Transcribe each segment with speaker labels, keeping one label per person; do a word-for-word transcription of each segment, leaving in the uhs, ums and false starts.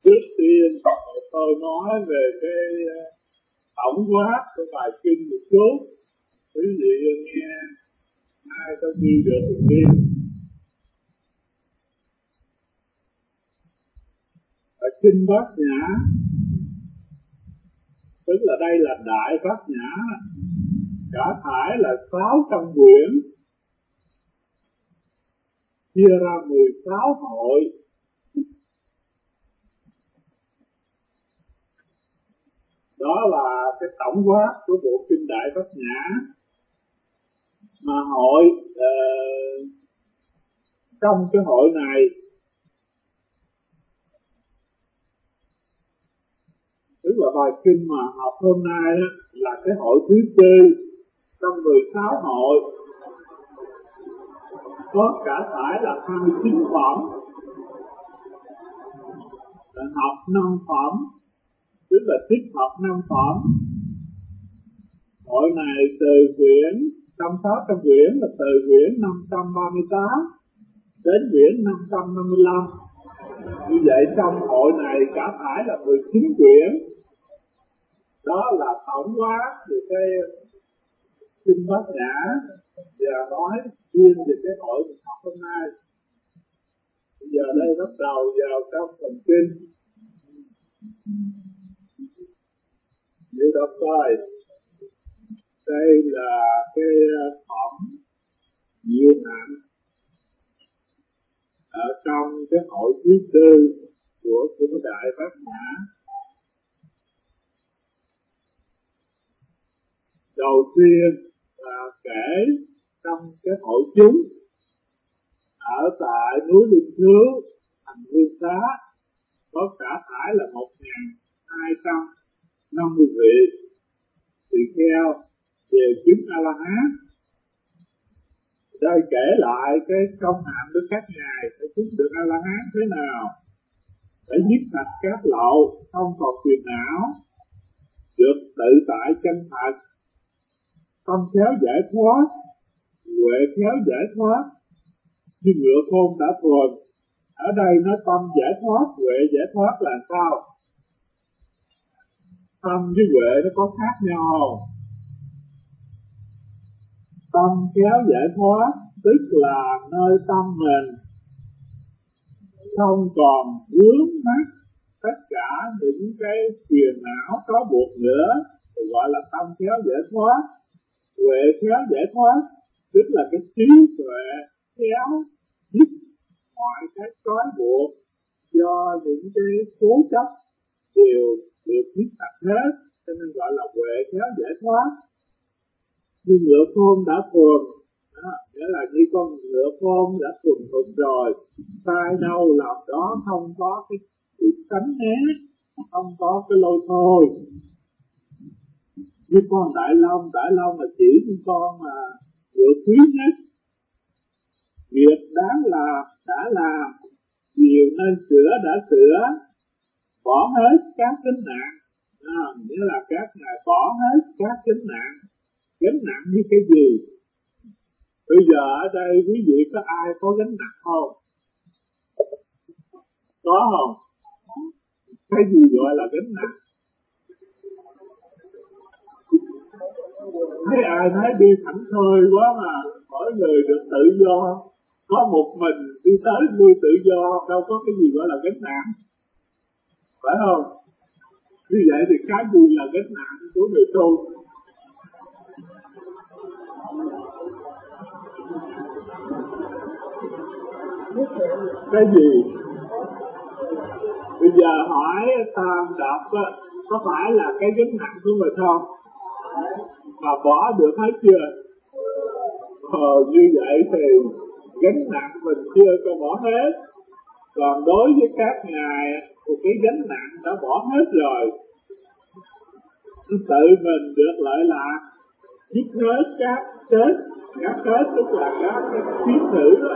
Speaker 1: Trước tiên tôi nói về cái tổng quát của bài kinh một chút, quý vị nghe ai có ghi được thì ghi. Ở kinh Bát Nhã, tức là đây là Đại Bát Nhã, cả thải là sáu trăm quyển, chia ra mười sáu hội. Đó là cái tổng quát của bộ kinh Đại Bát Nhã. Mà hội uh, trong cái hội này tức là bài kinh mà học hôm nay đó, là cái hội thứ tư trong mười sáu hội, có cả thải là hai mươi chín phẩm, học năm phẩm, tức là tích hợp năm phẩm. Hội này từ quyển trong sáu trăm quyển là từ quyển năm trăm ba mươi tám đến quyển năm trăm năm mươi lăm. Như vậy trong hội này cả thải là mười chín quyển. Đó là tổng quát về cái kinh Bát Nhã và nói riêng về cái hội mình học hôm nay. Bây giờ đây bắt đầu vào trong phần kinh. Như đọc coi, đây là cái phẩm diệu hạnh ở trong cái hội thứ tư của kinh Đại Bát Nhã. Đầu tiên là kể trong cái hội chúng ở tại núi Linh Thiếu, thành Vương Xá, có cả thải là một nghìn hai trăm năm mươi vị tỳ kheo về chứng A-la-hán. Đây kể lại cái công hạnh của các ngài để chứng được A-la-hán thế nào, để giết sạch các lậu, không còn phiền não, được tự tại chân thật, tâm khéo giải thoát, huệ khéo giải thoát, như ngựa khôn đã thuần. Ở đây nói tâm giải thoát, huệ giải thoát là sao? Tâm với huệ nó có khác nhau. Tâm khéo giải thoát tức là nơi tâm mình không còn vướng mắc tất cả những cái phiền não có buộc nữa, thì gọi là tâm khéo giải thoát. Huệ khéo giải thoát tức là cái trí huệ khéo dứt mọi cái trói buộc do những cái cố chấp đều được dứt sạch hết, cho nên gọi là huệ khéo giải thoát. Như ngựa khôn đã thuần, đó, nghĩa là như con ngựa khôn đã thuần thuần rồi, sai đâu làm đó, không có cái sự tránh né, không có cái lôi thôi. Như con Đại Long, Đại Long là chỉ những con mà ngựa quý nhất, việc đáng làm đã làm, điều nên sửa đã sửa, bỏ hết các gánh nặng, à, nghĩa là các ngài bỏ hết các gánh nặng. Gánh nặng như cái gì? Bây giờ ở đây quý vị có ai có gánh nặng không? Có không? Cái gì gọi là gánh nặng? Thấy ai thấy đi thảnh thơi quá mà mỗi người được tự do, có một mình đi tới lui tự do, đâu có cái gì gọi là gánh nặng, phải không? Như vậy thì cái gì là gánh nặng của người tu? Cái gì? Bây giờ hỏi Tam Độc á, có phải là cái gánh nặng của mình không? Mà bỏ được hết chưa? Ờ, như vậy thì gánh nặng mình chưa có bỏ hết. Còn đối với các ngài thì cái gánh nặng đã bỏ hết rồi. Tự mình được lợi lạc, giết hết các chết, các chết tức là các cái chiến thử đó.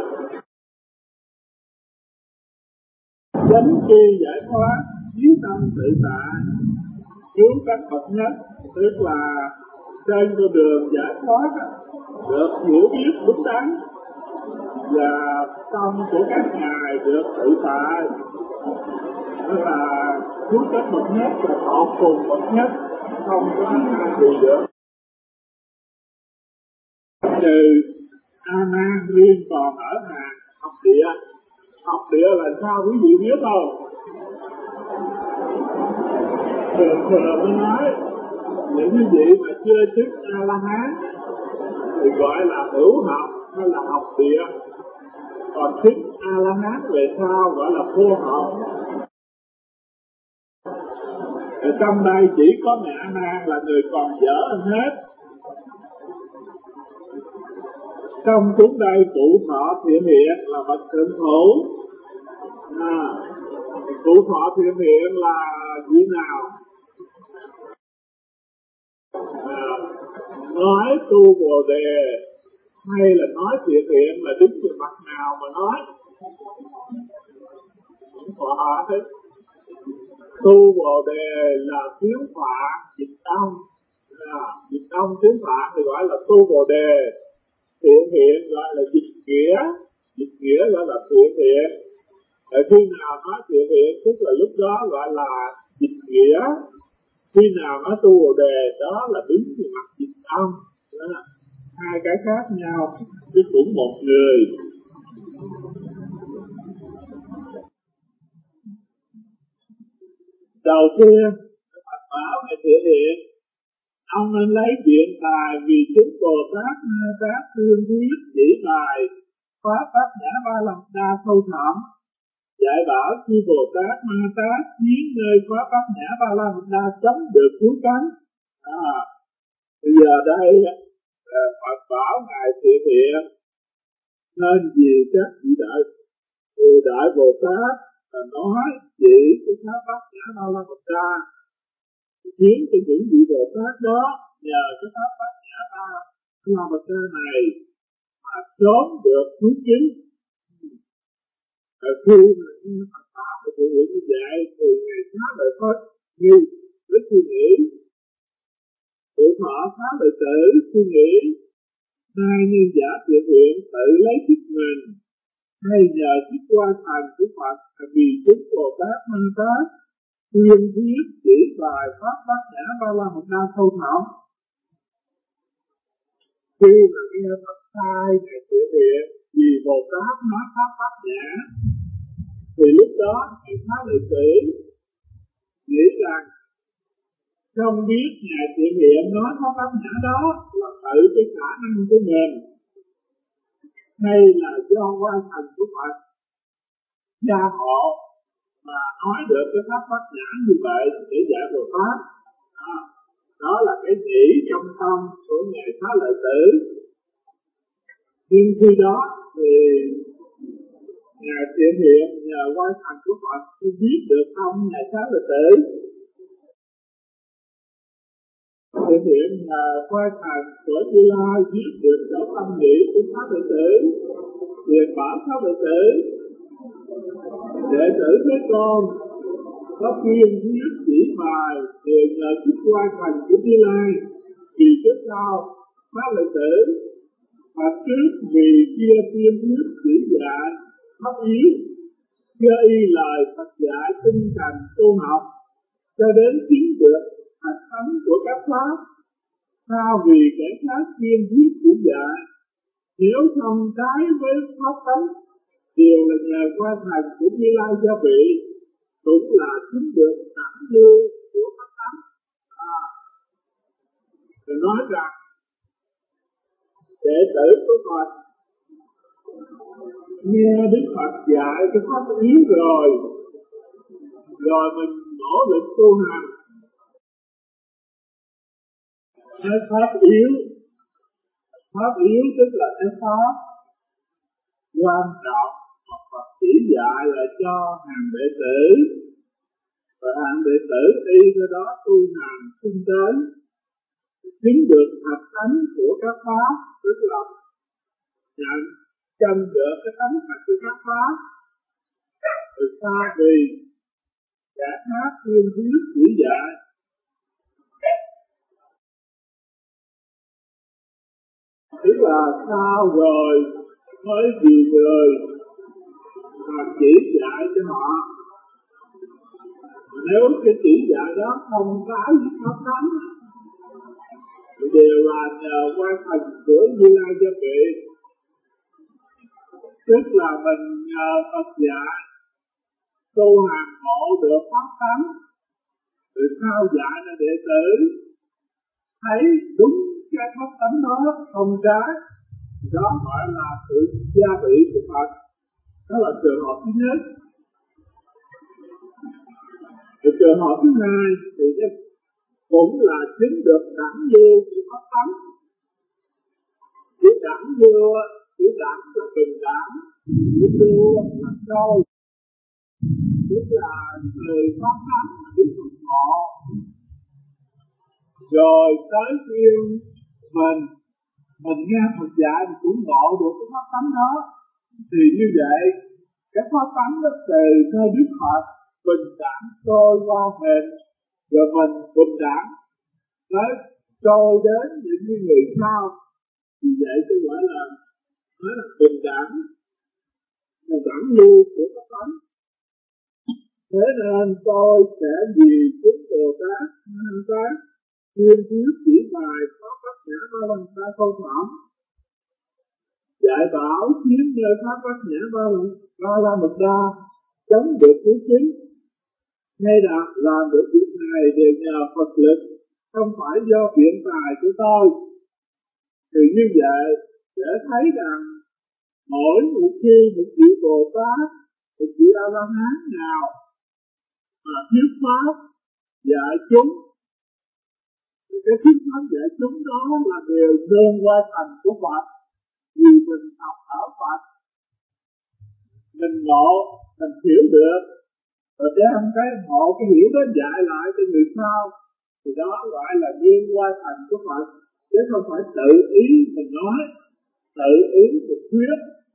Speaker 1: Chánh chi giải thoát, chí tâm tự tại, cứu các bậc nhất, tức là trên con đường giải thoát được hiểu biết đúng đắn, và tâm của các ngài được tự tại, tức là cuối cách bậc nhất và tột cùng bậc nhất, không có ai gì được. Trừ A Nan riêng còn ở hàng học địa. Học địa là sao quý vị biết không? Thường thường mới nói những quý vị mà chưa chứng A La Hán thì gọi là hữu học hay là học địa, còn chứng A La Hán về sau gọi là vô học. Ở trong đây chỉ có mẹ A Nan là người còn dở hơn hết. Trong chúng đây cụ thọ thiện hiện là bậc thượng thủ. À, cụ thọ thiện hiện là gì nào? À, nói tu Bồ Đề hay là nói thiện hiện là đứng về mặt nào mà nói? Thọ thế. Tu Bồ Đề là tiếng Phạn dịch âm. À, dịch âm tiếng Phạn thì gọi là tu Bồ Đề. Thiện hiện gọi là dịch nghĩa, dịch nghĩa gọi là thiện hiện. Ở khi nào nói thiện hiện tức là lúc đó gọi là dịch nghĩa, khi nào nói tu Bồ Đề đó là đứng về mặt dịch âm. Đó. Hai cái khác nhau chứ cũng một người. Đầu tiên Phật bảo về thiện hiện, ông nên lấy chuyện tài vì chúng Bồ Tát Ma Tát thương thuyết chỉ bài pháp Bát Nhã Ba La Mật Đa sâu thẳm, dạy bảo khi Bồ Tát Ma Tát chiến nơi pháp Bát Nhã Ba La Mật Đa chống được cứu cánh. À, bây giờ đây Phật bảo ngài thiện hiện nên vì các vị đại vị đại Bồ Tát là nói chỉ cái pháp Bát Nhã Ba La Mật Đa, khiến cho những vị Bồ Tát đó nhờ cái pháp Bát Nhã Ba La Mật Đa này mà sớm được cứu chính. Ở khi mà nghe Phật pháp và thiện hiện như vậy thì ngài khá lợi Phật như với suy nghĩ, tụ thọ khá lợi tử suy nghĩ, hai nhân giả thiện hiện tự lấy chức mình hay nhờ chức quan thành của Phật vì chúng Bồ Tát Ma Tát tuyên thuyết chỉ bài pháp Bát Nhã Ba La Mật Đa sâu thẳm. Khi mà nghe Phật sai ngài thiện hiện vì Bồ Tát nói pháp Bát Nhã thì lúc đó ngài khá lợi tử nghĩ rằng không biết ngài thiện hiện nói pháp Bát Nhã đó là tự cái khả năng của mình hay là do quan thành của Phật gia hộ mà nói được cái pháp Bát Nhã như vậy để dạy Bồ Tát. Đó, đó là cái nghĩ trong tâm của ngài Xá Lợi Tử. Nhưng khi đó thì ngài thiện hiện nhờ quan thành của Phật biết được không ngài Xá Lợi Tử. Thiện hiện nhờ quan thành của Như Lai biết được chỗ tâm nghĩ của Xá Lợi Tử, liền bảo Xá Lợi Tử: đệ tử Thế Tôn có khuyên thuyết chỉ bài đều nhờ chức quan thành của Như Lai, vì trước sau Xá Lợi Tử Phật trước vì kia tuyên thuyết chỉ dạy pháp yếu, chưa y lời Phật dạy tinh cần tu học cho đến chứng được hạnh thánh của các pháp. Sao vì kẻ khác tuyên thuyết chỉ dạy nếu không trái với pháp tánh đều là nhờ qua thành của Như Lai gia vị, cũng là chứng được đẳng lưu của pháp tánh. À, rồi nói rằng đệ tử của Phật nghe Đức Phật dạy cái pháp yếu rồi, rồi mình nỗ lực tu hành. Cái pháp yếu, pháp yếu tức là cái pháp quan trọng mà Phật chỉ dạy lại cho hàng đệ tử, và hàng đệ tử y cái đó tu hành tinh tấn, chứng được thật tánh của các pháp, tức là nhận chân được cái tánh thật của các pháp. Từ xa vì kẻ khác tuyên thuyết chỉ dạy, tức là sao rồi mới vì người mà chỉ dạy cho họ. Nếu cái chỉ dạy đó không trái với pháp tánh thì đều là nhờ qua thần của Như Lai cho vị. Tức là mình nhờ Phật dạy tu hành ngộ được pháp tánh, từ sau dạy là đệ tử thấy đúng cái pháp tánh đó không trái, đó gọi là sự gia vị của Phật. Đó là trường hợp thứ nhất. Cái trường hợp thứ hai thì cũng là chứng được đẳng lưu của pháp tánh. Chữ đẳng lưu, chữ đẳng là bình đẳng, chữ lưu là sâu, tức là từ pháp tánh mà đến Phật ngộ. Rồi tới phiên mình, mình nghe Phật dạy mình cũng ngộ được cái pháp tánh đó. Thì như vậy, cái pháp tánh nó từ nơi Đức Phật bình đẳng trôi qua mình, rồi mình bình đẳng tới trôi đến những người sau. Vì vậy tôi gọi là nói là bình đẳng, là đẳng lưu của pháp tánh. Thế nên tôi sẽ vì chúng Bồ Tát Nam Tát tuyên thuyết chỉ bài có Bát Nhã Ba La Mật Đa sâu thẳm, dạy bảo chiếm nơi pháp Bát Nhã Ba La Ba La Mật Đa chống được thứ chính. Ngay đạt làm được việc này đều nhờ Phật lực, không phải do biện tài của tôi. Thì như vậy để thấy rằng mỗi một khi một vị Bồ Tát, một vị A La Hán nào mà thuyết pháp dạy chúng, thì cái thuyết pháp dạy chúng đó là đều nương qua thành của Phật. Vì mình học ở Phật, mình ngộ, mình hiểu được, rồi đem cái ngộ, cái hiểu đó dạy lại cho người sau, thì đó gọi là nương qua thành của Phật, chứ không phải tự ý mình nói, tự ý mình thuyết.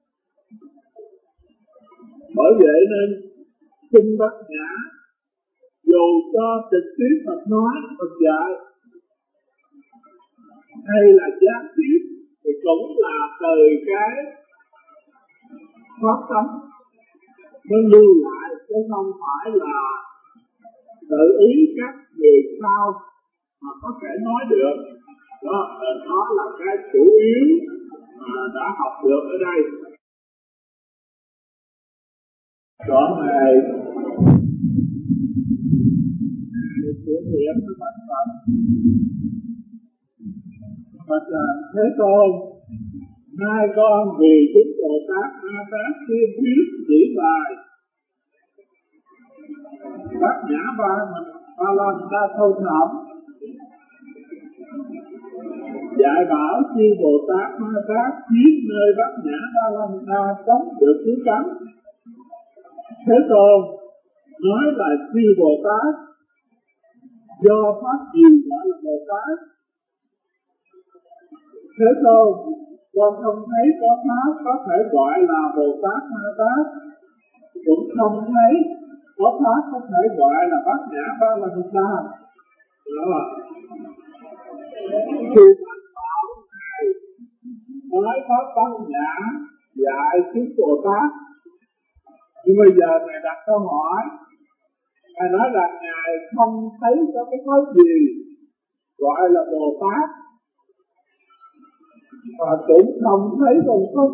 Speaker 1: Bởi vậy nên kinh Bát Nhã dù cho trực tiếp Phật nói, Phật dạy, hay là gián tiếp thì cũng là từ cái pháp tánh nó lưu lại, chứ không phải là tự ý các người sau mà có thể nói được. Đó, đó là cái chủ yếu mà đã học được ở đây. Đoạn này của nguyện với Bạch Phật, Bạch là Thế Tôn, hai con vì chúng Bồ Tát Ma Tát tuyên thuyết chỉ bài Bát Nhã Ba Ba La Mật Đa sâu thẳm, dạy bảo chư Bồ Tát Ma Tát biết nơi Bát Nhã Ba La Mật Đa chống được thứ cấm. Thế Tôn nói là chư Bồ Tát do pháp gì gọi là Bồ Tát. Thế Tôn, con không thấy có pháp có thể gọi là Bồ Tát Ma Tát, cũng không thấy có pháp có thể gọi là Bát Nhã Ba La Mật Đa. Đó. Khi Bạch Bảo Ngài nói pháp Bát Nhã dạy chúng Bồ Tát, nhưng bây giờ Ngài đặt câu hỏi, Ngài nói là Ngài không thấy có cái pháp gì gọi là Bồ Tát, và cũng không thấy con pháp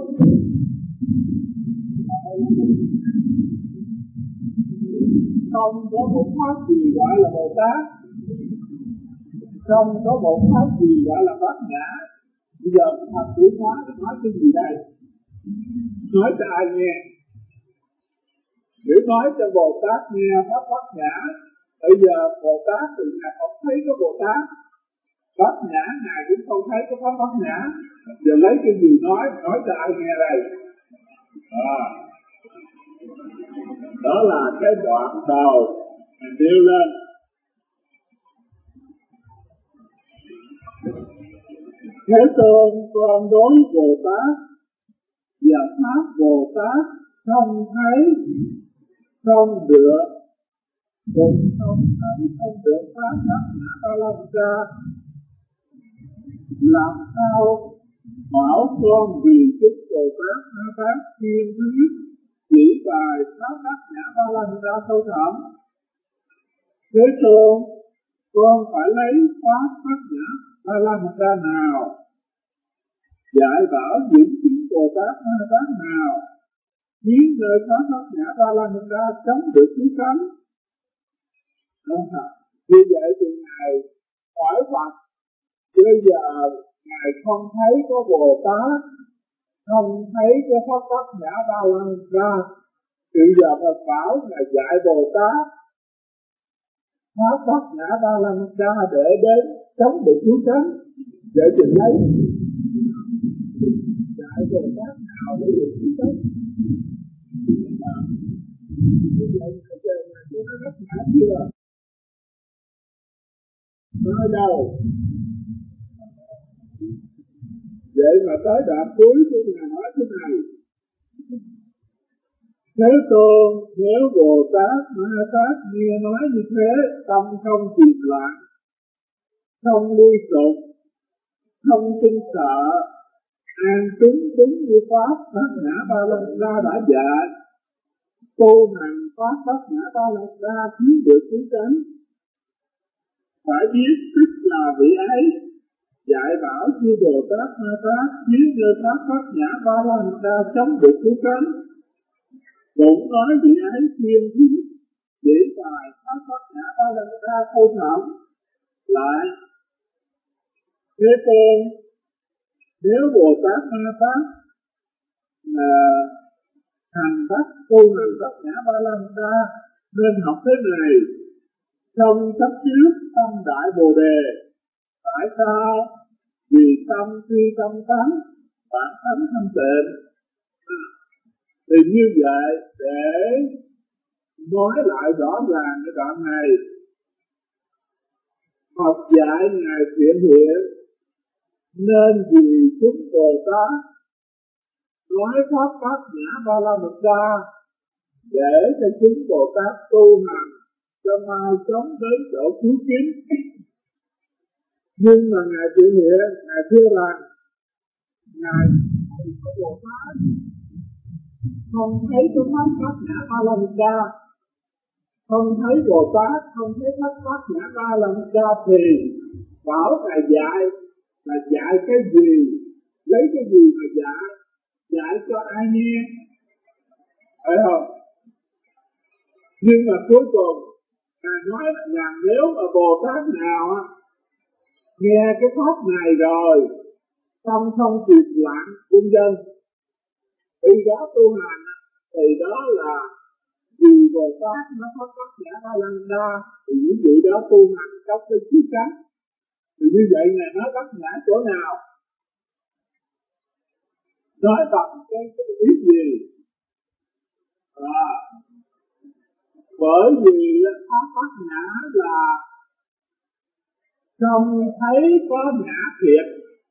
Speaker 1: không có một pháp gì gọi là Bồ Tát, không có một pháp gì gọi là Bát Nhã. Bây giờ Phật tử nói là nói cái gì đây? Nói cho ai nghe? Nếu nói cho Bồ Tát nghe pháp Bát Nhã, bây giờ Bồ Tát thì Ngài không thấy có Bồ Tát, Bát Nhã Ngài cũng không thấy có pháp Bát Nhã. Giờ lấy cái gì nói, nói cho ai nghe đây? À, đó là cái đoạn đầu mình nêu lên. Thế Tôn, con đối Bồ Tát và pháp Bồ Tát không thấy, không được, cũng không thấy, không được pháp Bát Nhã Ba La Mật Đa. Làm sao bảo con vì chúng Bồ Tát Ma Tát tuyên thuyết chỉ bài pháp Bát Nhã Ba La Mật Đa sâu thẳm? Thế Tôn, con phải lấy pháp bát nhã ba la mật đa nào, dạy bảo những chúng Bồ Tát Ma Tát nào, khiến nơi pháp bát nhã ba la mật đa chống được chúng sanh. Như vậy thì Ngài hỏi Phật, bây giờ Ngài không thấy có Bồ Tát, không thấy cái pháp bát nhã ba la mật đa, thì giờ Phật bảo Ngài dạy Bồ Tát pháp bát nhã ba la mật đa để đến chống được chúng sanh. Vậy thì lấy dạy Bồ Tát nào để được chúng sanh? Như vậy Ngài chờ Ngài cho nó rất nhã chưa? Nói đâu? Vậy mà tới đoạn cuối của Ngài nói thế này: Thế Tôn, nếu Bồ Tát Ma Tát nghe nói như thế, tâm không chìm loạn, không lui sụp, không kinh sợ, an trúng đúng như pháp bát nhã ba la mật đa đã dạy, tu hành pháp bát nhã ba la mật đa khiến được chúng sanh. Phải biết tức là vị ấy dạy bảo như Bồ Tát Ma Tát khiến nơi pháp bát nhã ba la mật đa chống được chúng sanh. Cũng nói vị ấy chuyên thiết chỉ bài pháp bát nhã ba la mật đa sâu thẳm. Lại thế Tôn, nếu Bồ Tát Ma Tát là hành bát tu hành bát nhã ba la mật đa nên học thế này: không chấp trước tâm đại bồ đề. Tại sao? Vì tâm khi tâm tánh, bản tánh thanh tịnh. Thì như vậy để nói lại rõ ràng cái đoạn này, Phật dạy Ngài thiện hiện nên vì chúng Bồ Tát nói pháp bát nhã ba la mật đa để cho chúng Bồ Tát tu hành cho mau chóng đến chỗ cứu kính. Nhưng mà Ngài thiện hiện, Ngài thưa rằng Ngài không có Bồ Tát, không thấy cái pháp bát nhã ba la mật đa, không thấy Bồ Tát, không thấy pháp bát nhã ba la mật đa thì bảo Ngài dạy là dạy cái gì, lấy cái gì mà dạy, dạy cho ai nghe, phải không? Nhưng mà cuối cùng Ngài nói rằng nếu mà Bồ Tát nào nghe cái pháp này rồi tâm không chìm loạn quân dân, khi đó tu hành thì đó là vì Bồ Tát nó có tất cả ba la mật đa, thì những vị đó tu hành trong cái chí cánh. Thì như vậy Ngài nói tất cả chỗ nào? Nói bằng cái, cái ý gì? À, bởi vì pháp bát nhã là không thấy có ngã thiệt,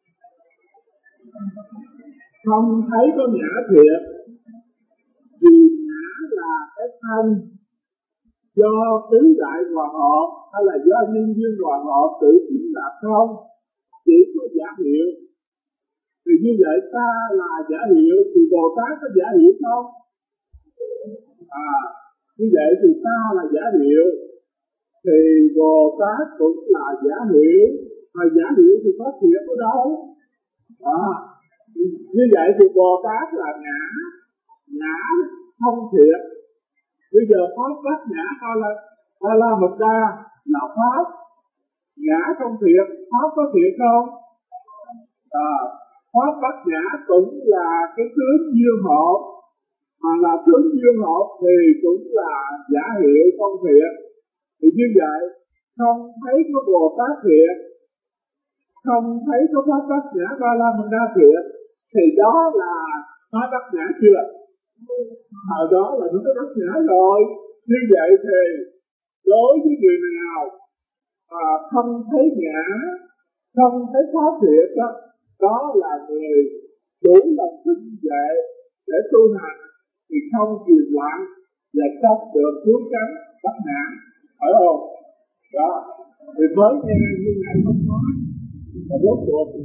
Speaker 1: không thấy có ngã thiệt, vì ngã là cái thân do tứ đại hòa hợp hay là do nhân duyên hòa hợp tự chính là không, chỉ có giả hiệu. Thì như vậy ta là giả hiệu thì Bồ Tát có giả hiệu không? À, như vậy thì ta là giả hiệu thì Bồ Tát cũng là giả hiệu, mà giả hiệu thì có thiệt ở đâu? À, như vậy thì Bồ Tát là ngã, ngã không thiệt. Bây giờ pháp bát nhã ba la ba la mật đa là pháp, ngã không thiệt, pháp có thiệt không? À, pháp bát nhã cũng là cái tướng duyên hợp, mà là tướng duyên hợp thì cũng là giả hiệu không thiệt. Thì như vậy không thấy có Bồ Tát thiệt, không thấy có pháp bát nhã ba la mật đa thiệt, thì đó là pháp bát nhã chưa? Ở đó là nó có bát nhã rồi. Như vậy thì đối với người nào à, không thấy ngã, không thấy pháp thiệt đó, đó là người đủ lòng thức dệ để tu hành thì không chìm loạn và chấp được cứu cánh bát nhã, phải không? Đó thì mới nghe như Ngài không nói, và rốt cuộc thì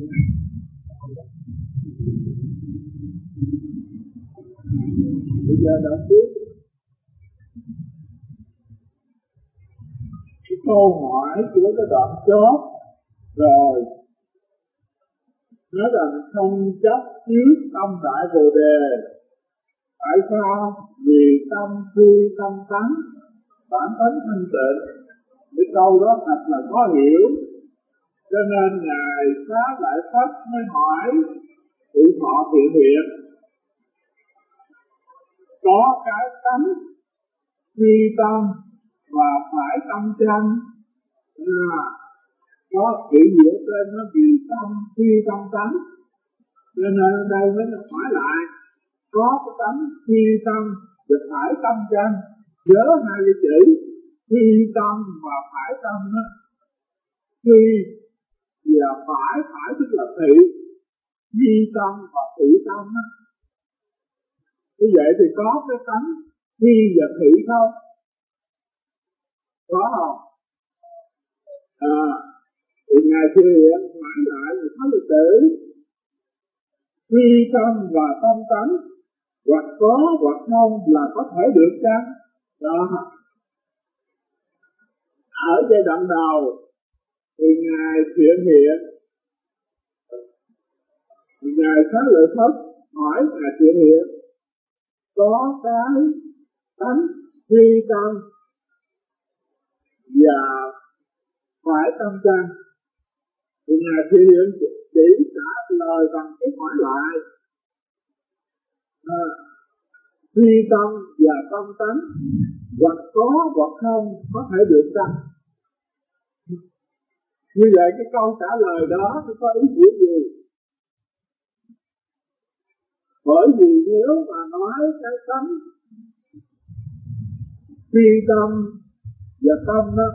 Speaker 1: bây giờ đã biết câu hỏi của cái đoạn chót rồi nói rằng không chấp trước tâm đại bồ đề. Tại sao? Vì tâm phi tâm tánh, bản tánh thanh tịnh. Cái câu đó thật là khó hiểu, cho nên ngài Xá Lợi Phất mới hỏi tụi họ thiện hiện có cái tánh phi tâm và phải tâm chân. À, có chữ gì ở trên nó vì tâm phi tâm tánh, cho nên ở đây mới hỏi lại có cái tánh phi tâm và phải tâm chân. Nhớ hai cái chữ phi tâm và phải tâm đó. Phi và phải, phải tức là thị, phi tâm và thị tâm đó. Như vậy thì có cái tánh phi và thị không? Có không? À, thì ngài Thừa Hiện hỏi lại là có lịch tử phi tâm và tâm tánh hoặc có hoặc không là có thể được chăng? Đó. Ở giai đoạn đầu thì ngài Thiện Hiện, ngài Xá Lợi Phất hỏi ngài Thiện Hiện có cái tánh phi tâm và phải tâm chân. Thì ngài Thiện Hiện chỉ trả lời bằng cái hỏi lại à, phi tâm và tâm tánh hoặc có hoặc không có thể được chăng? Như vậy cái câu trả lời đó nó có ý nghĩa gì? Bởi vì nếu mà nói cái tánh phi tâm và tâm đó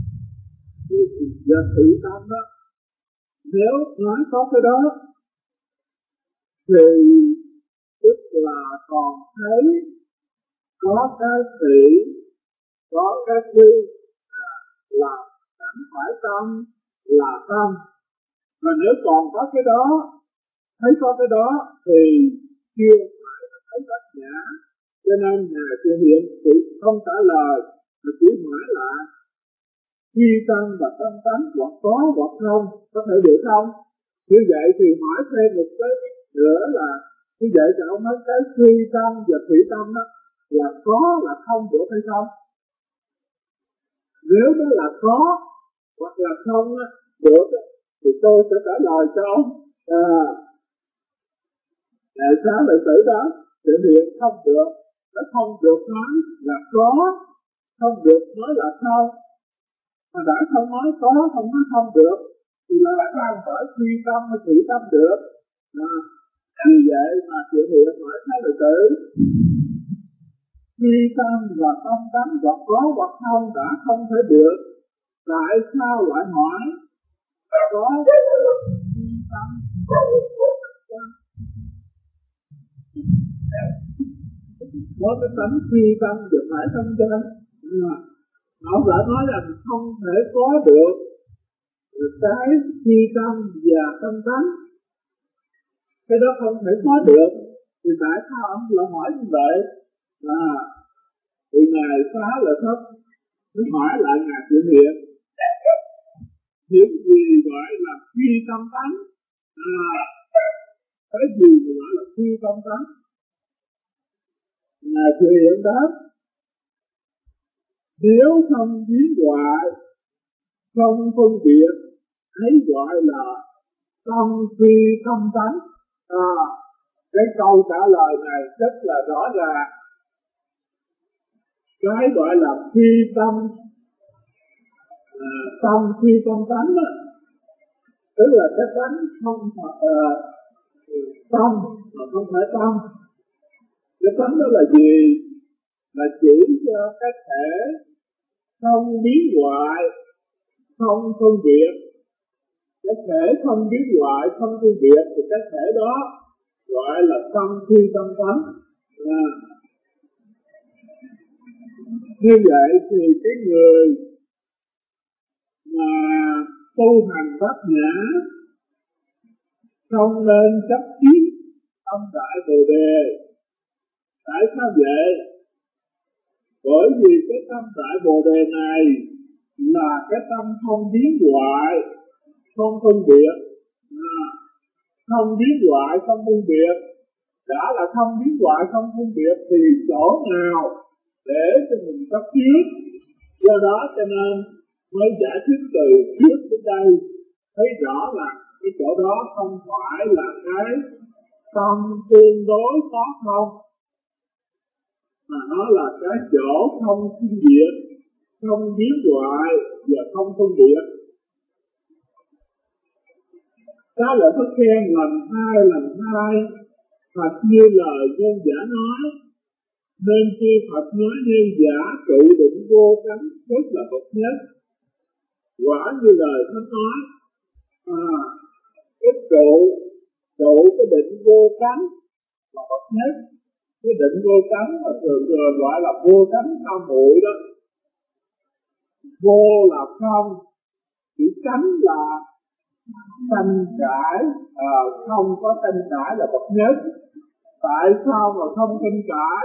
Speaker 1: và thị tâm đó, nếu nói có cái đó thì tức là còn thấy có cái thị, có cái phi à, là cảnh phải tâm là tâm. Mà nếu còn có cái đó, thấy có cái đó thì chưa phải là thấy bát nhã. Cho nên ngài Thừa Hiện chỉ không trả lời mà chỉ hỏi là phi tâm và tâm tánh hoặc có hoặc không có thể được không? Như vậy thì hỏi thêm một cái nữa là như vậy thì ông nói cái phi tâm và thủy tâm đó là có là không được hay không? Nếu đó là có hoặc là không á, được thì tôi sẽ trả lời cho ông. À, tại sao lại tử đó Thiện Hiện không được, nó không được nói là có, không được nói là không. Mà đã không nói có, không nói không được thì là sao phải phi tâm hay thủy tâm được? À, vì vậy mà Thiện Hiện hỏi Thái Lợi Tử phi tâm và tâm tánh hoặc có hoặc không đã không thể được, tại sao lại hỏi có phi tâm? Có cái tánh phi tâm được phải tâm chân. À, họ đã nói rằng không thể có được cái phi tâm và tâm tánh, cái đó không thể có được, thì tại sao ông lại hỏi như vậy? À, thì ngài Xá Lợi Phất mới hỏi lại ngài Thiện Hiện những gì gọi là phi tâm tánh. À, cái gì gọi là phi tâm tánh? Ngài Thiện Hiện đáp nếu không biến hoại, không phân biệt, ấy gọi là tâm phi tâm tánh. À, cái câu trả lời này rất là rõ ràng. Cái gọi là phi tâm, à, tâm phi tâm tánh đó, tức là cái tánh không phải uh, tâm mà không phải tâm. Cái tánh đó là gì? Là chỉ cho cái thể không biến hoại, không phân biệt. Cái thể không biến hoại, không phân biệt thì cái thể đó gọi là tâm phi tâm tánh. À, như vậy thì cái người mà tu hành bát nhã không nên chấp chiết tâm đại bồ đề. Tại sao vậy? Bởi vì cái tâm đại bồ đề này là cái tâm không biến hoại, không phân biệt, à, không biến hoại, không phân biệt. Đã là không biến hoại, không phân biệt thì chỗ nào để cho mình cấp trước. Do đó cho nên mới giải thích từ trước đến đây, thấy rõ là cái chỗ đó không phải là cái tâm tương đối có không, mà nó là cái chỗ không phân biệt, không biến hoại và không phân biệt. Đó là Phật khen lần hai lần hai, thật như lời nhân giả nói, nên khi Phật nói nhân giả trụ định vô cánh rất là bậc nhất. Quả như lời Thánh nói, à, cái trụ trụ cái định vô cánh là bậc nhất. Cái định vô cánh là thường thường gọi là vô cánh tam muội đó. Vô là không, chữ cánh là tranh cãi, à, không có tranh cãi là bậc nhất. Tại sao mà không tranh cãi?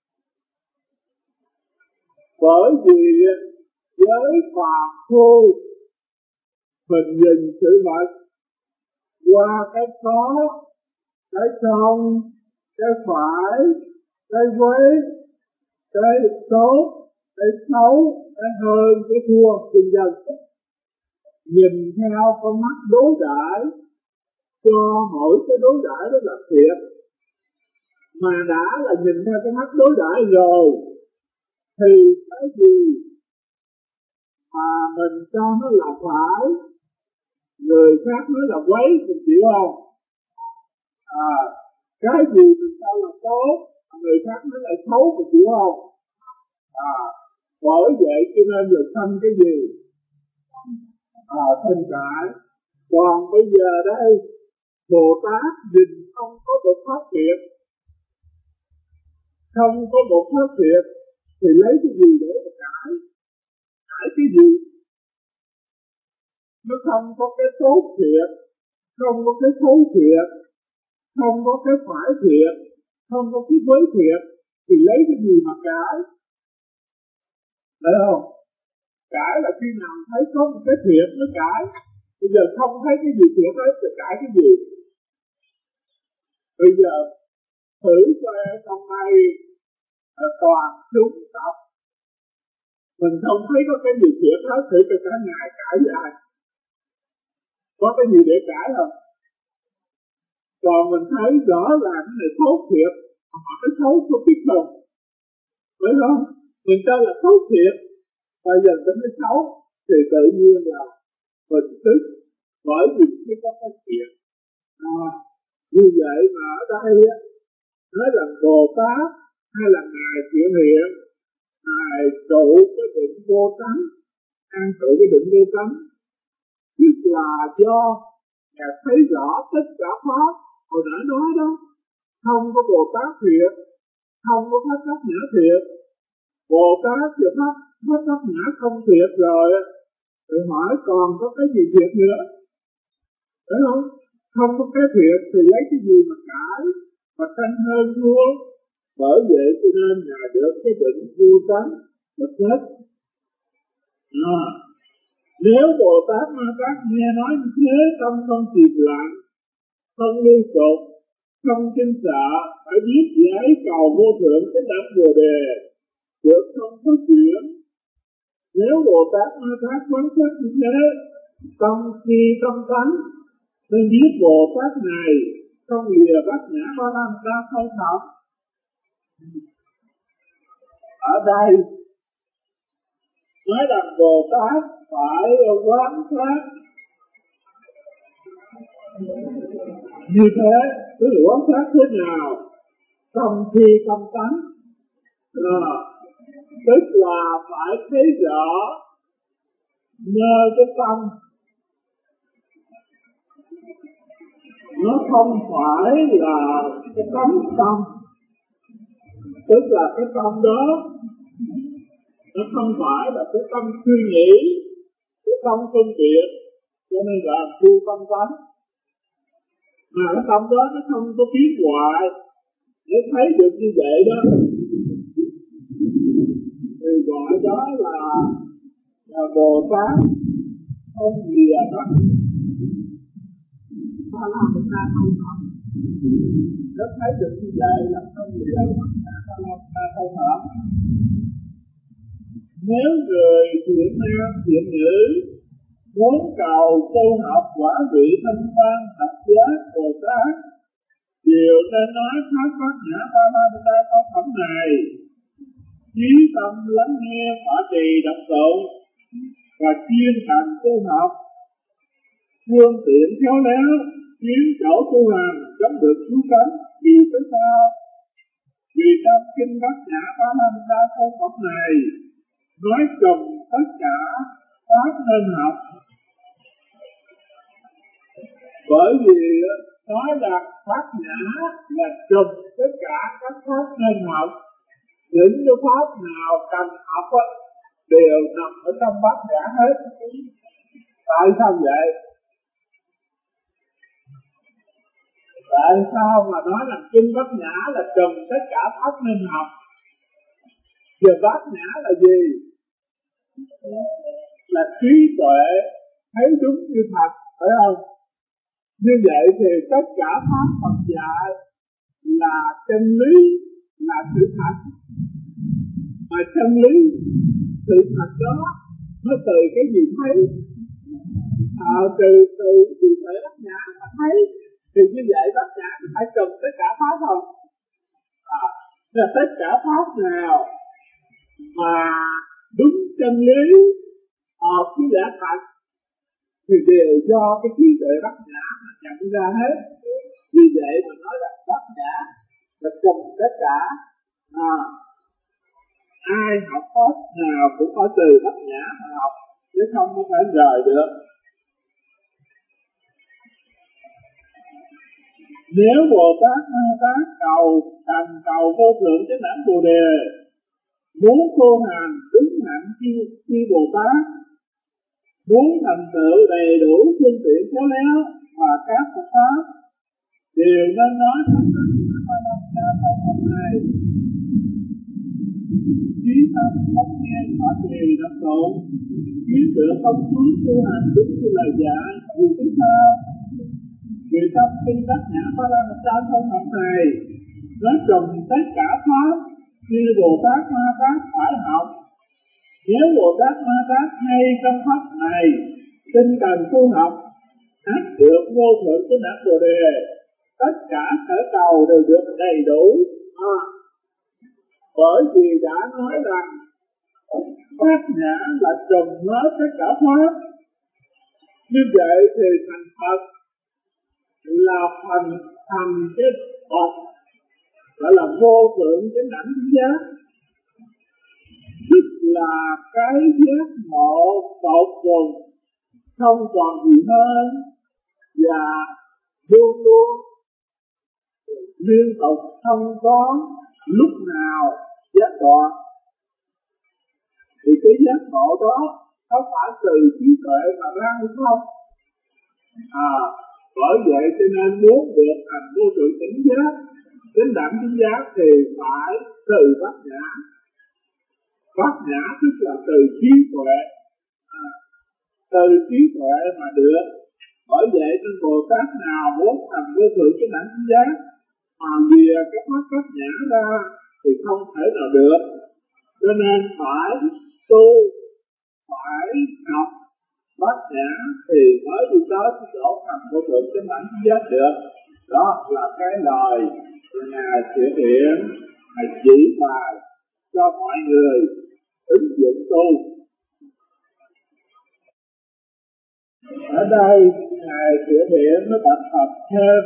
Speaker 1: Bởi vì với phàm phu mình nhìn sự vật qua cái có, cái không, cái phải, cái quấy, cái tốt, cái xấu, cái hơn, cái thua, vân vân. Nhìn theo con mắt đối đãi, cho mỗi cái đối đãi đó là thiệt. Mà đã là nhìn theo cái mắt đối đãi rồi thì cái gì mà mình cho nó là phải, người khác nói là quấy, mình chịu không? À, cái gì mình cho là tốt, người khác nói là xấu, mình chịu không? À, bởi vậy cho nên là thành cái gì? À, thành cãi. Còn bây giờ đây, Bồ Tát nhìn không có một pháp thiệt, không có một pháp thiệt, thì lấy cái gì để mà cãi? Cãi cái gì? Nó không có cái tốt thiệt, không có cái xấu thiệt, không có cái phải thiệt, không có cái với thiệt, thì lấy cái gì mà cãi? Đấy không? Cãi là khi nào thấy có một cái thiệt mới cãi. Bây giờ không thấy cái gì thiệt hết thì cãi cái gì? Bây giờ thử coi trong này toàn chúng tập, mình không thấy có cái gì thiệt hết, thử cho cả ngày cãi với ai? Có cái gì để cãi không? Còn mình thấy rõ là cái này tốt thiệt, mà cái xấu có biết không? Phải không? Mình cho là tốt thiệt, bây giờ tính cái xấu thì tự nhiên là mình tức, bởi vì cái có cái thiệt. À, như vậy mà ở đây nói là Bồ Tát hay là Ngài Thiện Hiện, Ngài trụ cái định vô tánh, an trụ cái định vô tánh, tức là do Ngài thấy rõ tất cả pháp hồi nãy nói đó, không có Bồ Tát thiệt, không có Pháp Tắc Nhã thiệt. Bồ Tát và Pháp Pháp Tắc Nhã không thiệt rồi, thì hỏi còn có cái gì thiệt nữa? Phải không? Không có cái thiệt thì lấy cái gì mà cãi, mà tranh hơn thua? Bởi vậy cho nên Ngài được cái định vô tánh bậc nhất. À, nếu Bồ Tát Ma Tát nghe nói như thế, tâm không chìm lặng, không lưu tục, không kinh sợ, phải biết giải cầu vô thượng cái đảnh Bồ Đề, được không có chuyện. Nếu Bồ Tát Ma Tát quán sát như thế, tâm khi tâm tánh, nên biết Bồ Tát này không lìa bát nhã ba la mật không thật. Ở đây nói rằng Bồ Tát phải quán sát như thế, tức là quán sát thế nào? Tâm khi tâm tánh, à, tức là phải thấy rõ nơi cái tâm nó không phải là cái tấm tâm, tức là cái tâm đó nó không phải là cái tâm suy nghĩ, cái tâm phân biệt, cho nên là phu tâm tánh. Mà cái tâm đó nó không có biến hoại, nếu thấy được như vậy đó thì gọi đó là là Bồ Tát không lìa đất ta làm ta không hợp. Nếu thấy được như vậy là không lìa đất ta làm ta không hợp. Nếu người thiện nam thiện nữ muốn cầu tu học quả vị thanh văn thập giác Bồ Tát, điều nên nói pháp bát nhã ba la mật đa câu phẩm này, chí tâm lắng nghe thỏa trì đọc tụng và chuyên hành tu học, phương tiện khéo léo chuyến chỗ tu hành chống được cứu cánh. Vì thế sao? Vì trong kinh bát nhã ba la mật đa câu phẩm này nói trùm tất cả pháp nên học. Bởi vì nói là bát nhã là trùm tất cả các pháp nên học. Những cái pháp nào cần học đều nằm ở trong bát nhã hết. Tại sao vậy? Tại sao mà nói là kinh bát nhã là trùm tất cả pháp nên học? Giờ bát nhã là gì? Là trí tuệ thấy đúng như thật, phải không? Như vậy thì tất cả pháp Phật dạy là chân lý, là sự thật. Mà chân lý, sự thật đó nó từ cái gì thấy? À, từ từ từ thể bát nhã mà thấy. Thì như vậy bát nhã phải trùm tất cả pháp không? À, là tất cả pháp nào mà đúng chân lý hợp với lẽ thật thì đều do cái trí tuệ bát nhã mà nhận ra hết. Vì vậy mà nói là bát nhã là trùm tất cả. À, ai học pháp nào cũng phải từ bát nhã mà học, chứ không có thể rời được. Nếu Bồ Tát Ma Tát cầu thành cầu vô thượng chánh đẳng Bồ Đề, muốn tu hành đứng hạnh chi chi Bồ Tát, muốn thành tựu đầy đủ phương tiện khéo léo và các Phật pháp, đều nên nói thẳng thắn ba la mật đa câu phẩm này. Chí tâm không nghe thỏa trì đọc tụng, kiến được công phước tu hành đúng như lời dạy. Vì thế sao? Vì trong kinh bát nhã ba la mật đa câu phẩm này nói trùm tất cả pháp như Bồ Tát Ma Tát phải học. Nếu Bồ Tát Ma Tát hay trong pháp này tinh cần tu học, áp được vô thượng chánh đẳng Bồ Đề, tất cả sở cầu đều được đầy đủ. À, bởi vì đã nói rằng bát nhã là trùm hết tất cả pháp. Như vậy thì thành Phật là phần thành cái Phật gọi là vô thượng chánh đẳng chánh giác, tức là cái giác ngộ tột cùng, không còn gì hơn và luôn luôn liên tục, không có lúc nào giác đoạn. Thì cái giác ngộ đó có phải từ trí tuệ mà ra hay không? À, bởi vậy cho nên muốn được thành vô thượng chánh giác, chánh đẳng chánh giác thì phải từ bát nhã. Bát nhã tức là từ trí tuệ, à, từ trí tuệ mà được. Bởi vậy nên Bồ Tát nào muốn thành vô thượng chánh đẳng chánh giác mà lìa cái pháp bát nhã ra thì không thể nào được. Cho nên phải tu, phải học bát nhã thì mới đi tới cái chỗ thành vô thượng chánh đẳng chánh giác được. Đó là cái lời Ngài Thiện Hiện Ngài chỉ bài cho mọi người ứng dụng tu. Ở đây Ngài Thiện Hiện nó bạch Phật thêm: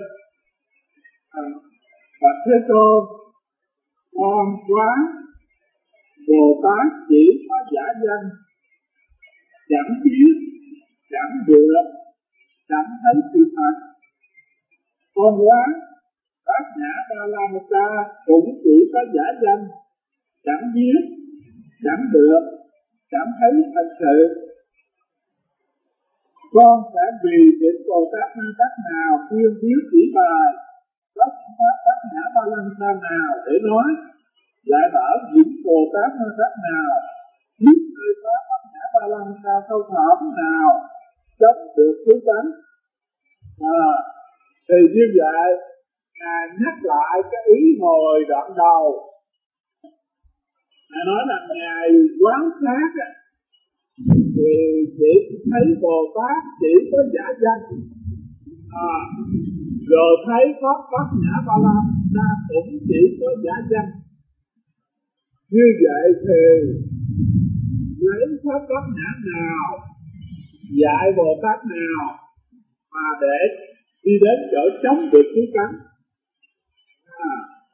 Speaker 1: Phật Thế Tôn, con quá Bồ Tát chỉ có giả danh, chẳng biết, chẳng được, chẳng thấy sự thật. Con quá bát nhã ba la mật đa cũng chỉ có giả danh, chẳng biết, chẳng được, chẳng thấy thật sự. Con sẽ vì những Bồ Tát Ma Tát nào khuyên thuyết chỉ bài, có pháp bát nhã ba la mật đa nào để nói, lại bảo những Bồ Tát Ma Tát nào biết nơi pháp bát nhã ba ba la mật đa sâu thẳm nào chống được cứu cánh. À, thì như vậy Ngài nhắc lại cái ý hồi đoạn đầu. Ngài nói rằng Ngài quán sát thì chỉ thấy Bồ Tát chỉ có giả danh, à, rồi thấy Pháp Bát Nhã Ba La Mật Đa cũng chỉ có giả danh. Như vậy thì lấy Pháp Bát Nhã nào, dạy Bồ Tát nào mà để đi đến chỗ chống được cứu cánh. À,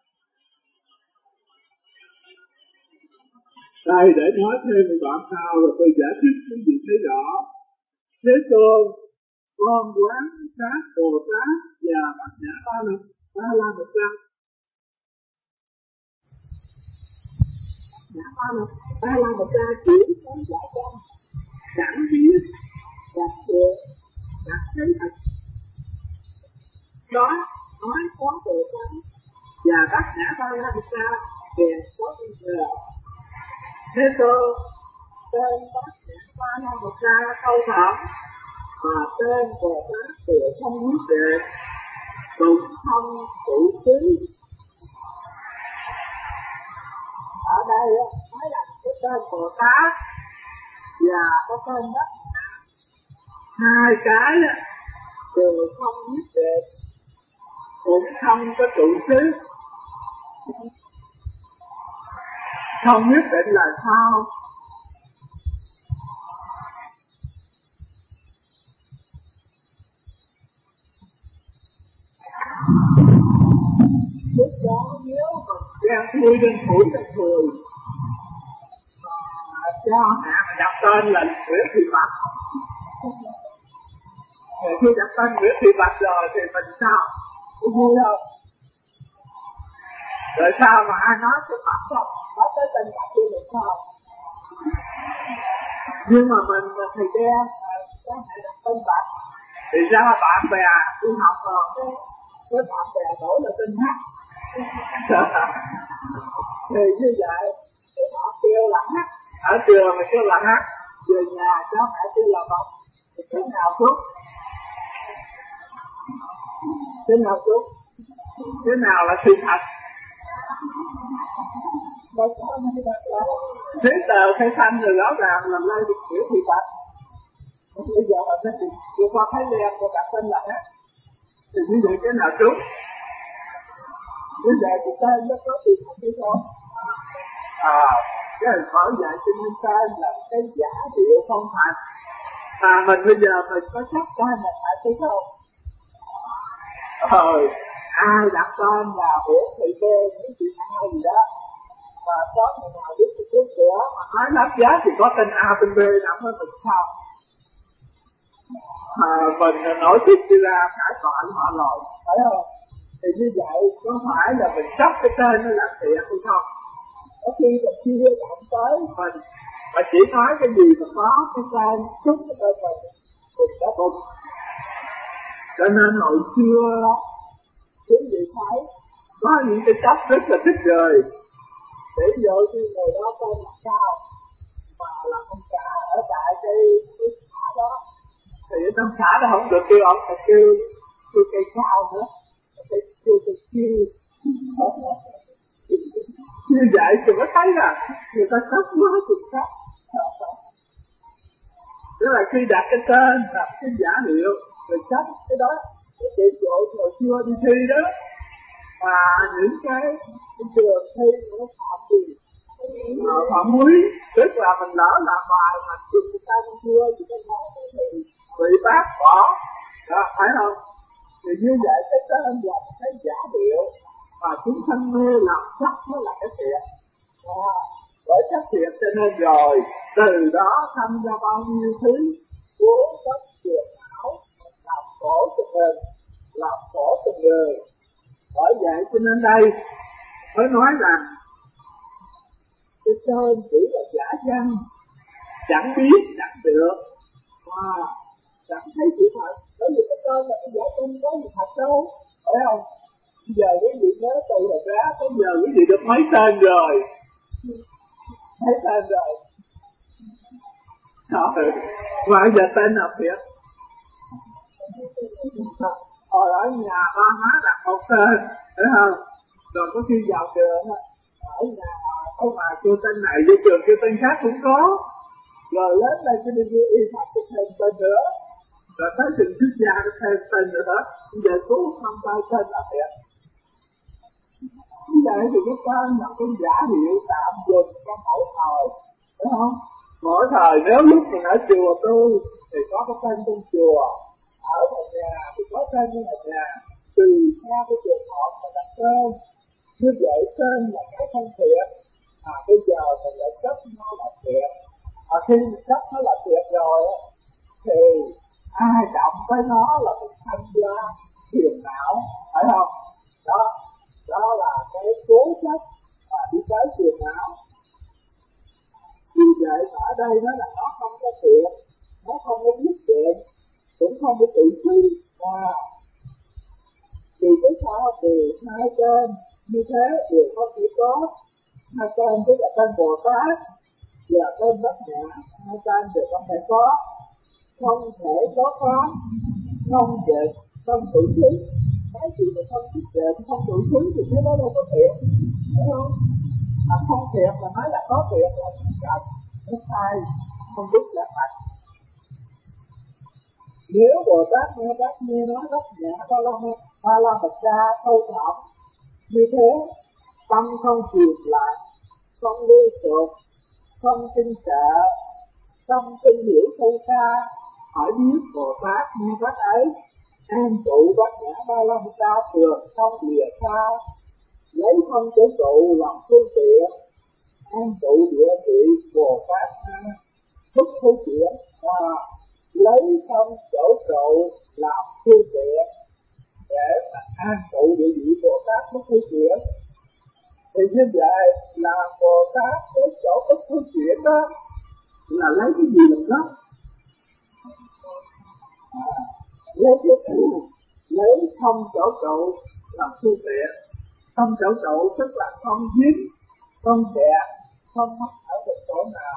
Speaker 1: đây để nói thêm một đoạn sau rồi tôi giải thích cái gì thấy rõ. Thế Tôn con quán sát Bồ Tát và Bát Nhã Ba La Ba La Mật Đa. Nhã Ba La Ba La Mật Đa chỉ có giải trong chẳng biết đặt được đặt thấy thật. Đó nói có Bồ Tát và Bát Nhã Ba La Mật Đa đều có nghi ngờ. Thế Tôn tên Bát Nhã Ba La Mật Đa sâu thẳm mà tên Bồ Tát thì không biết được, cũng không tự xứ. Ở đây nói là cái tên Bồ Tát và cái tên Bát Nhã, hai cái đều không biết được, cũng không có tự xứ. Không biết định là sao? Lúc đó nếu mà đem thui lên phủi lên người mà cho hạ mà đặt tên là Nguyễn Thị Bạch, thì khi đặt tên Nguyễn Thị Bạch rồi thì mình sao? Cũng vui không? Rồi sao mà ai nói cái Bạch không? Nói tới tên Bạch đi được sao? Nhưng mà mình thầy đem có thể đặt tên Bạch thì ra bạn bè đi học rồi cái cái bạn bè đổi là tên H. Thì như vậy thì họ kêu là H, ở trường mà kêu là H, về nhà cháu mẹ kêu là Bạch, thì thế nào chút? Thế nào chút? Thế nào là sự thật? Thế tờ phải xanh rồi rõ ràng làm lai được kiểu thì Bạch. Bây giờ là thế thì vừa qua thấy đen của đặt tên là H, thì như vậy cái nào chút? Như vậy thì tên nó có tiền thật hay không? À, cái hình khỏi dạy cho nên tên là cái giả điệu không thật. À, mình bây giờ mình có chắc tên là phải hay không? Ờ, ai đặt tên là Nguyễn Thị B, Nguyễn Thị A gì đó, mà có người nào biết cái trước cửa mà nói lắp giá thì có tên A, tên B nằm ở mình sao? À, mình nổi tiếng đi ra cãi cọ họ rồi, phải không? Thì như vậy có phải là mình sắp cái tên nó là thiệt hay không? Có khi mình chưa động tới mình mà chỉ nói cái gì mà có cái tên chút cái tên mình thì đã bụng. Cho nên hồi xưa đó quý vị thấy có những cái chấp rất là thích rồi. Để dụ như người đó tên là Cao mà là con cả ở tại cái cái xã đó, thì ở trong xã đó không được kêu ông phải kêu kêu cây Cao nữa, phải kêu cây Chiêu. Như vậy thì mới thấy là người ta sắp quá thì sắp. Tức là khi đặt cái tên đặt cái giả hiệu rồi sắp cái đó để trị chỗ hồi xưa đi thi đó, và những cái cái trường thi nó phạm gì mà phạm quý, tức là mình lỡ làm bài mà chụp cái tay con chưa thì cái nói thì bị bác bỏ đó, phải không? Thì như vậy cái tên là cái giả điệu mà chúng sanh mê làm sắc mới là cái thiệt. À, bởi cái thiệt cho nên rồi từ đó thành ra bao nhiêu thứ cố chấp phiền não làm khổ cho mình, làm khổ cho người. Bởi vậy cho nên đây mới nói rằng cái tên chỉ là giả danh, chẳng biết chẳng được mà chẳng thấy sự thật. Bởi vì cái tên là cái giả danh có gì thật đâu, phải không? Bây giờ quý vị nhớ từ hồi ra tới giờ quý vị được mấy tên rồi? Mấy tên rồi? Rồi, mà giờ tên nào thiệt? Hồi ở nhà ba má đặt một tên, thấy không? Rồi có khi vào trường ở nhà ông bà kêu tên này, vô trường kêu tên khác cũng có. Rồi lớn đây cái đi y học cũng thêm tên nữa. Rồi tới trường xuất gia cũng thêm tên nữa. Giờ cứu không tay tên là thiệt. Như vậy thì cái tên là cái giả hiệu tạm dùng trong mỗi thời, đúng không? Mỗi thời nếu lúc mình ở chùa tu thì có cái tên trong chùa, ở một nhà thì có tên trong một nhà, tùy theo cái trường hợp mà đặt tên. Như vậy tên là cái không thiệt, à bây giờ mình lại chấp nó là thiệt. À khi mình chấp nó là thiệt rồi thì ai động với nó là mình thanh ra phiền não, phải không? Đó, đó là cái cố chấp và đi tới phiền não. Vì vậy ở đây nó là nó không có thiện, nó không có nhất định, cũng không có tự khí. Và vì cái sao thì hai tên như thế đều không thể có. Hai tên tức là tên Bồ Tát và tên Bát Nhã, hai tên đều không thể có, không thể có có, không định, không tự khí. Cái gì mà không nhất định, không tự khí thì cái đó đâu có thiện, phải không? Mà không thiện là nói là có thiện là không cần, nó sai, không biết là thật. Nếu Bồ Tát nghe Bát nghe nói Bát Nhã Ba La Ba La Mật Đa sâu thẳm như thế, tâm không truyền lại, không lưu thuộc, không kinh sợ, không tin hiểu sâu xa, hỏi biết Bồ Tát nghe Bát ấy, an trụ Bát Nhã Ba La Mật Đa thường không lìa xa, lấy không chỗ trụ làm phương tiện, an trụ địa vị Bồ Tát thúc thu chuyển, à, lấy không chỗ trụ làm phương tiện để mà an trụ địa vị Bồ Tát thúc thu chuyển. Thì như vậy là Bồ Tát cái chỗ thúc thu chuyển đó là lấy cái gì làm gốc? À, lấy cái lấy không chỗ trụ làm phương tiện. Không chỗ trụ tức là không dính, không kẹt, không mắc ở một chỗ nào,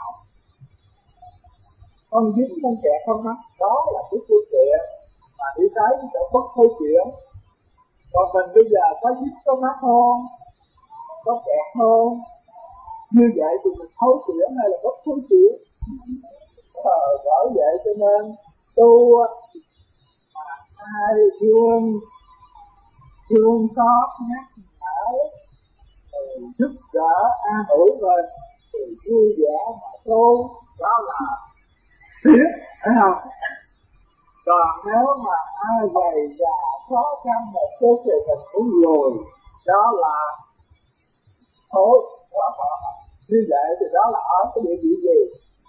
Speaker 1: không dính, không kẹt, không mắc. Đó là cái phương tiện mà đi tới cái chỗ bất thối chuyển. Còn mình bây giờ có dính, có mắc không, có kẹt không? Như vậy thì mình thối chuyển hay là bất thối chuyển? Ờ, bởi vậy cho nên tu mà ai thương thương xót nhắc nhở, giúp đỡ an ủi mình thì vui vẻ mà tu, đó là tiếc, thấy không? Còn nếu mà ai gầy già khó khăn một chút thì mình cũng lùi, đó là thôi. Như vậy thì đó là ở cái địa vị gì?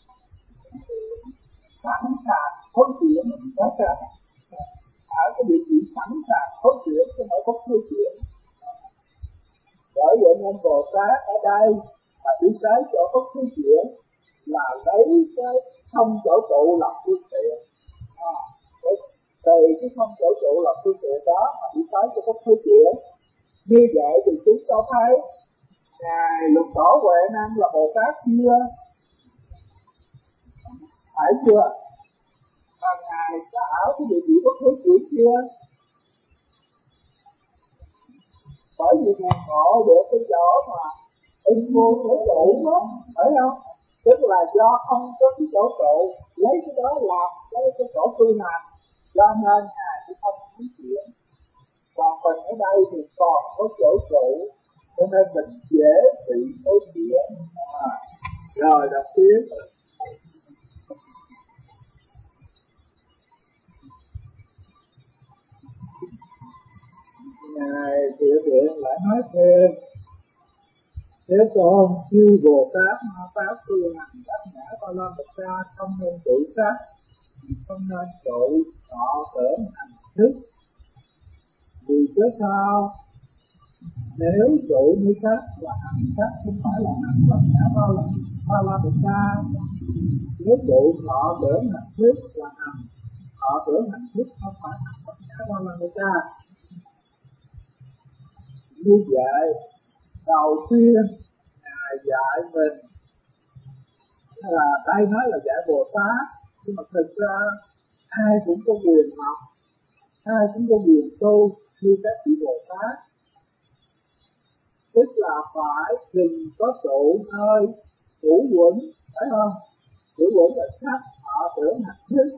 Speaker 1: Sẵn sàng phối chuyển, đó là ở cái địa vị sẵn sàng phối chuyển chứ không có phối chuyển. Bởi vậy nên Bồ Tát ở đây mà đi tới chỗ có phối chuyển là lấy cái không chỗ trụ làm phương tiện. À, từ cái không chỗ trụ làm phương tiện đó mà đi tới chỗ có phối chuyển. Như vậy thì chúng ta thấy Ngài Lục Tổ Huệ Năng là Bồ Tát chưa? Phải chưa? Và Ngài đã ở cái địa vị có phối chuyển chưa? Bởi vì Ngài ngộ được cái chỗ mà ưng vô chỗ trụ đó, phải không? Tức là do không có cái chỗ trụ, lấy cái đó làm cái cái chỗ tu hành, cho nên Ngài cũng không phối chuyển. Còn mình ở đây thì còn có chỗ trụ, cho nên mình dễ bị phối chuyển. À, rồi đọc tiếp. Ngài Thiệu Thiện lại nói thêm: Thế Tôn, chư Bồ Tát Ma Pháp tu hành Bát Nhã Ba La Mật Đa không nên trụ sắc, không nên trụ thọ tưởng hành thức. Vì cớ sao? Nếu trụ như sắc và hành sắc không phải là hành Bát Nhã Ba La Ba La Mật Đa. Nếu trụ thọ tưởng hành thức là hành thọ tưởng hành thức không phải hành Bát Nhã Ba La Mật Đa. Như vậy đầu tiên Ngài dạy mình là đây nói là dạy Bồ Tát, nhưng mà thực ra ai cũng có quyền học, ai cũng có quyền tu như các vị Bồ Tát. Tức là phải đừng có trụ nơi ngũ quẩn, phải không? Ngũ quẩn là sắc, thọ, tưởng, hành, thức.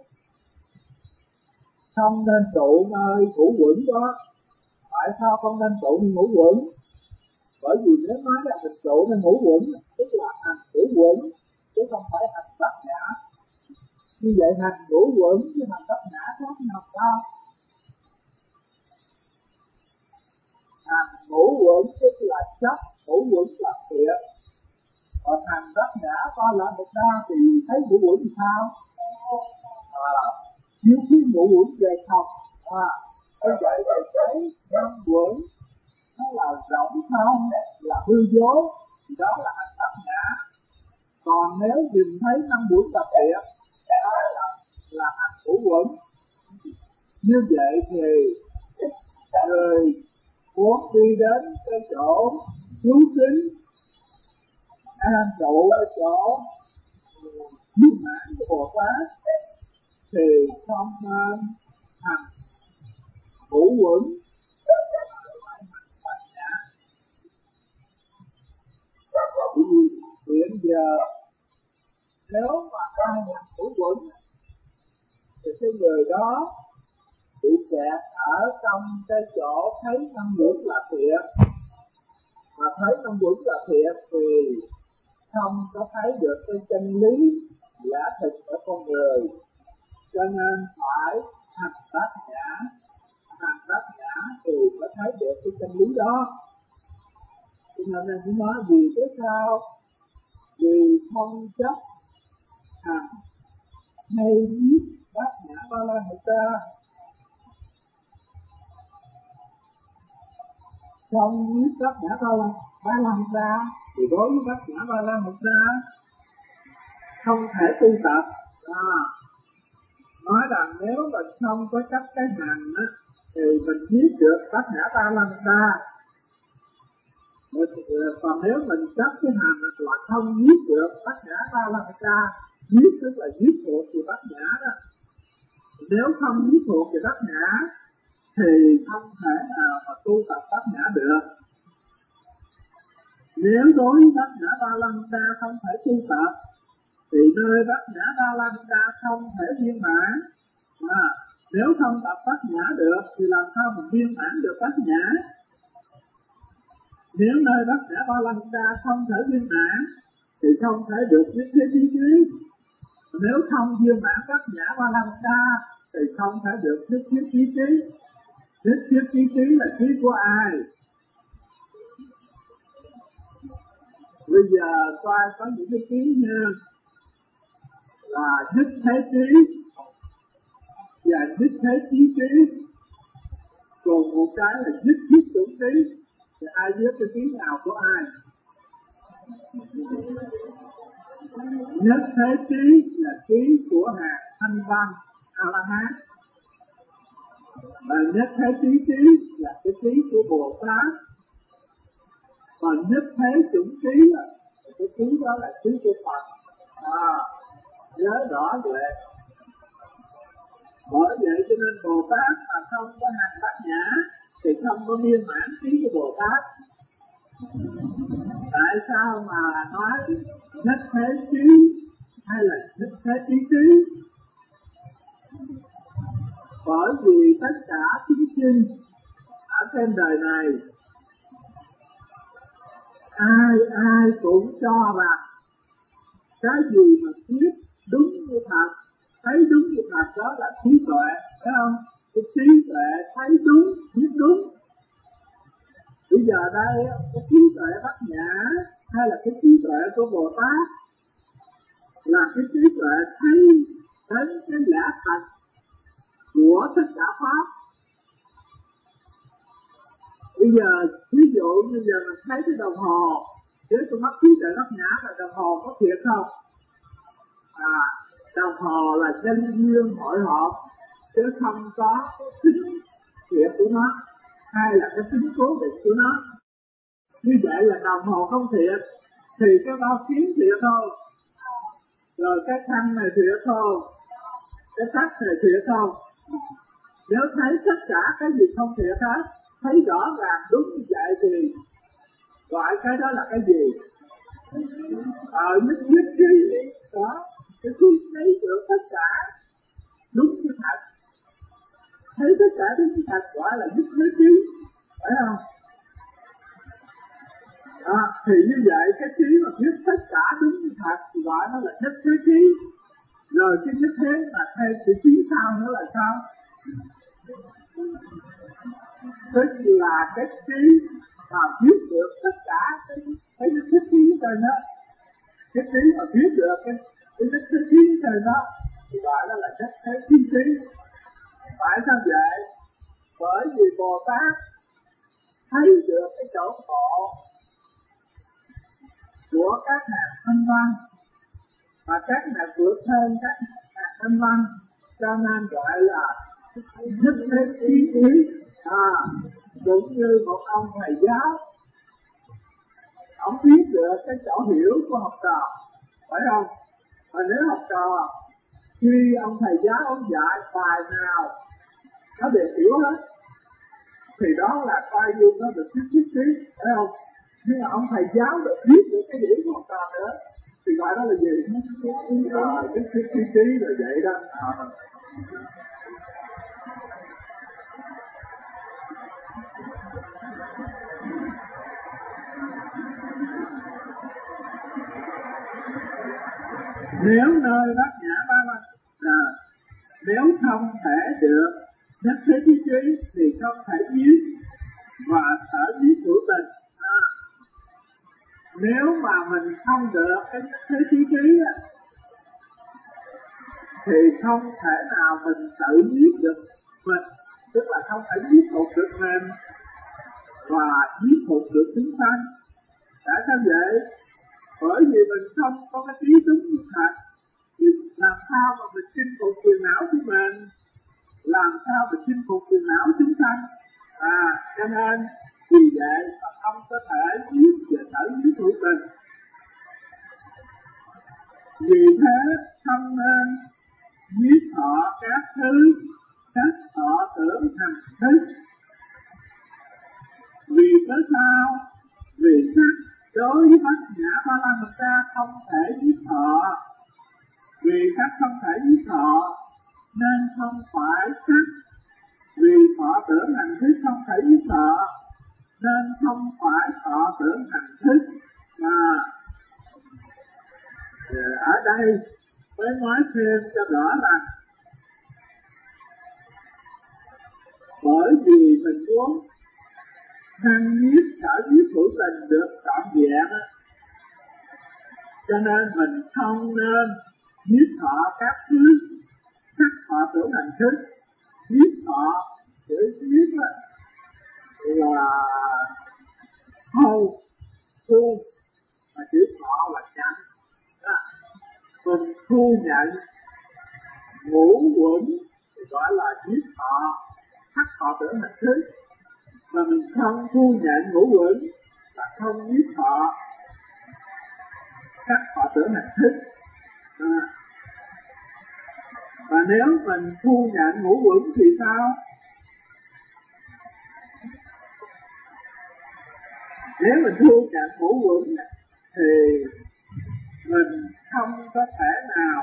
Speaker 1: Không nên trụ nơi ngũ quẩn đó. Tại sao không nên trụ nơi ngũ quẩn? Bởi vì nếu nói là mình trụ nơi ngũ quẩn, tức là hành ngũ quẩn, chứ không phải hành bát nhã. Như vậy hành ngũ quẩn với hành bát nhã khác nhau sao? Hành ngũ quẩn tức là chấp, ngũ quẩn là thiện. Còn hành bát nhã coi lại một đa thì thấy ngũ quẩn thì sao? À, nếu khi ngũ quẩn về không, à, như vậy thì thấy năm quẩn nó là rỗng không, là hư dối, thì đó là hành bát nhã. Còn nếu nhìn thấy năm quẩn là thiện, đó là, là hành ngũ quẩn. Như vậy thì người muốn đi đến cái chỗ chú tính an trụ ở chỗ viên mãn của Bồ Tát thì không nên hành ngũ quẩn, phải hành bát nhã. Bởi vì hiện giờ nếu mà ai hành ngũ quẩn thì cái người đó bị kẹt ở trong cái chỗ thấy năm quẩn là thiện, mà thấy năm quẩn là thiện thì không có thấy được cái chân lý giả thực ở con người, cho nên phải hành bát nhã. Hành bát nhã thì mới thấy được cái chân lý đó. Cho nên anh cũng nói vì cái sao? Vì không chấp hành hay biết bát nhã ba la mật đa, không biết bát nhã ba la ba la mật đa thì đối với bát nhã ba la mật đa không thể tu tập. À, nói rằng nếu mình không có chấp cái hành á thì mình biết được bát nhã ba la mật đa. Còn nếu mình chấp cái hành là không biết được bát nhã ba la mật đa, biết tức là biết thuộc về bát nhã đó. Nếu không biết thuộc về bát nhã thì không thể nào mà tu tập bát nhã được. Nếu đối với bát nhã ba la mật đa không thể tu tập thì nơi bát nhã ba la mật đa không thể viên mãn. À, nếu không tập bát nhã được thì làm sao mà viên mãn được bát nhã? Nếu nơi bát nhã ba la mật đa không thể viên mãn thì không thể được nhất thiết trí trí. Nếu không viên mãn bát nhã ba la mật đa thì không thể được nhất thiết trí trí. Nhất thiết trí trí là trí của ai? Bây giờ coi có những cái trí như là nhất thế trí và nhất thế trí trí, còn một cái là nhất thiết tưởng trí. Thì ai biết cái trí nào của ai? Nhất thế trí là trí của hàng thanh văn A La Hán, và nhất thế trí trí là cái trí của Bồ Tát. Còn nhất thế chủng trí là cái trí đó là trí của Phật. À, nhớ rõ vậy. Bởi vậy cho nên Bồ Tát mà không có hành bát nhã thì không có viên mãn trí của Bồ Tát. Tại sao mà nói nhất thế trí hay là nhất thế trí trí? Bởi vì tất cả chúng sinh ở trên đời này ai ai cũng cho rằng cái gì mà biết đúng như thật, thấy đúng như thật đó là trí tuệ, phải không? Cái trí tuệ thấy đúng, biết đúng. Bây giờ đây cái trí tuệ bát nhã hay là cái trí tuệ của Bồ Tát là cái trí tuệ thấy đến cái lẽ thật của tất cả pháp. Bây giờ ví dụ như giờ mình thấy cái đồng hồ với con mắt trí tuệ bát nhã là đồng hồ có thiệt không? À, đồng hồ là nhân duyên hội họp chứ không có tính thiệt của nó hay là cái tính cố định của nó. Như vậy là đồng hồ không thiệt thì cái bao kiếm thiệt thôi. Rồi cái thanh này thiệt không? Cái sắc này thiệt không? Nếu thấy tất cả cái gì không thiệt hết, thấy rõ ràng đúng như vậy thì gọi cái đó là cái gì? Ờ, nhất nhất trí đó. Cái khi thấy được tất cả đúng như thật, thấy tất cả đúng như thật gọi là nhất nhất trí, phải không? À, thì như vậy cái trí mà biết tất cả đúng như thật thì gọi nó là nhất thế trí. Rồi cái nhất thế mà thêm chữ trí sau nữa là sao? Tức là cái trí mà biết được tất cả cái cái nhất thế trí trên đó, cái trí mà biết được cái cái nhất thế trí trên đó thì gọi nó là nhất thế trí trí. Phải sao vậy? Bởi vì Bồ Tát thấy được cái chỗ khổ của các hạt thanh văn và các hạt vượt hơn các hạt thanh văn, cho nên gọi là nhất thế trí trí. À, cũng như một ông thầy giáo, ông biết được cái chỗ hiểu của học trò, phải không? Và nếu học trò khi ông thầy giáo ông dạy bài nào nó đều hiểu hết thì đó là coi như nó được nhất thiết trí, phải không? Nhưng mà ông thầy giáo được biết được cái hiểu của học trò nữa thì gọi đó là gì? Rồi nhất thiết trí trí là vậy đó. À. Nếu nơi bát nhã ba la à, nếu không thể được nhất thế trí trí thì không thể biết và sở biết hữu tình. À, nếu mà mình không được cái nhất thế trí trí thì không thể nào mình tự biết được mình, tức là không thể biết phục được mình và biết phục được chúng sanh. Tại sao vậy? Bởi vì mình không có cái trí đúng như thật thì làm sao mà mình chinh phục phiền não của mình, làm sao mà chinh phục phiền não chúng sanh. À, cho nên vì vậy mà không có thể biết về sở biết hữu tình. Vì thế không nên biết họ các thứ các họ tưởng thành thức. Vì cớ sao? Vì sắc đối với bát nhã ba la mật đa không thể biết họ. Vì sắc không thể biết họ nên không phải sắc. Vì họ tưởng hành thức không thể biết họ nên không phải họ tưởng hành thức. Mà ở đây mới nói thêm cho rõ rằng bởi vì mình muốn năng nhiếp sở nhiếp hữu tình được trọn vẹn, cho nên mình không nên nhiếp họ các thứ sắc họ tưởng hành thức. Nhiếp họ chữ nhiếp là hầu thu, mà chữ họ là nhận. Mình thu nhận ngũ quẩn thì gọi là nhiếp họ sắc họ tưởng hành thức, mà mình không thu nhận ngũ quẩn là không nhiếp họ sắc họ tưởng hành thức. À, và nếu mình thu nhận ngũ quẩn thì sao? Nếu mình thu nhận ngũ quẩn thì mình không có thể nào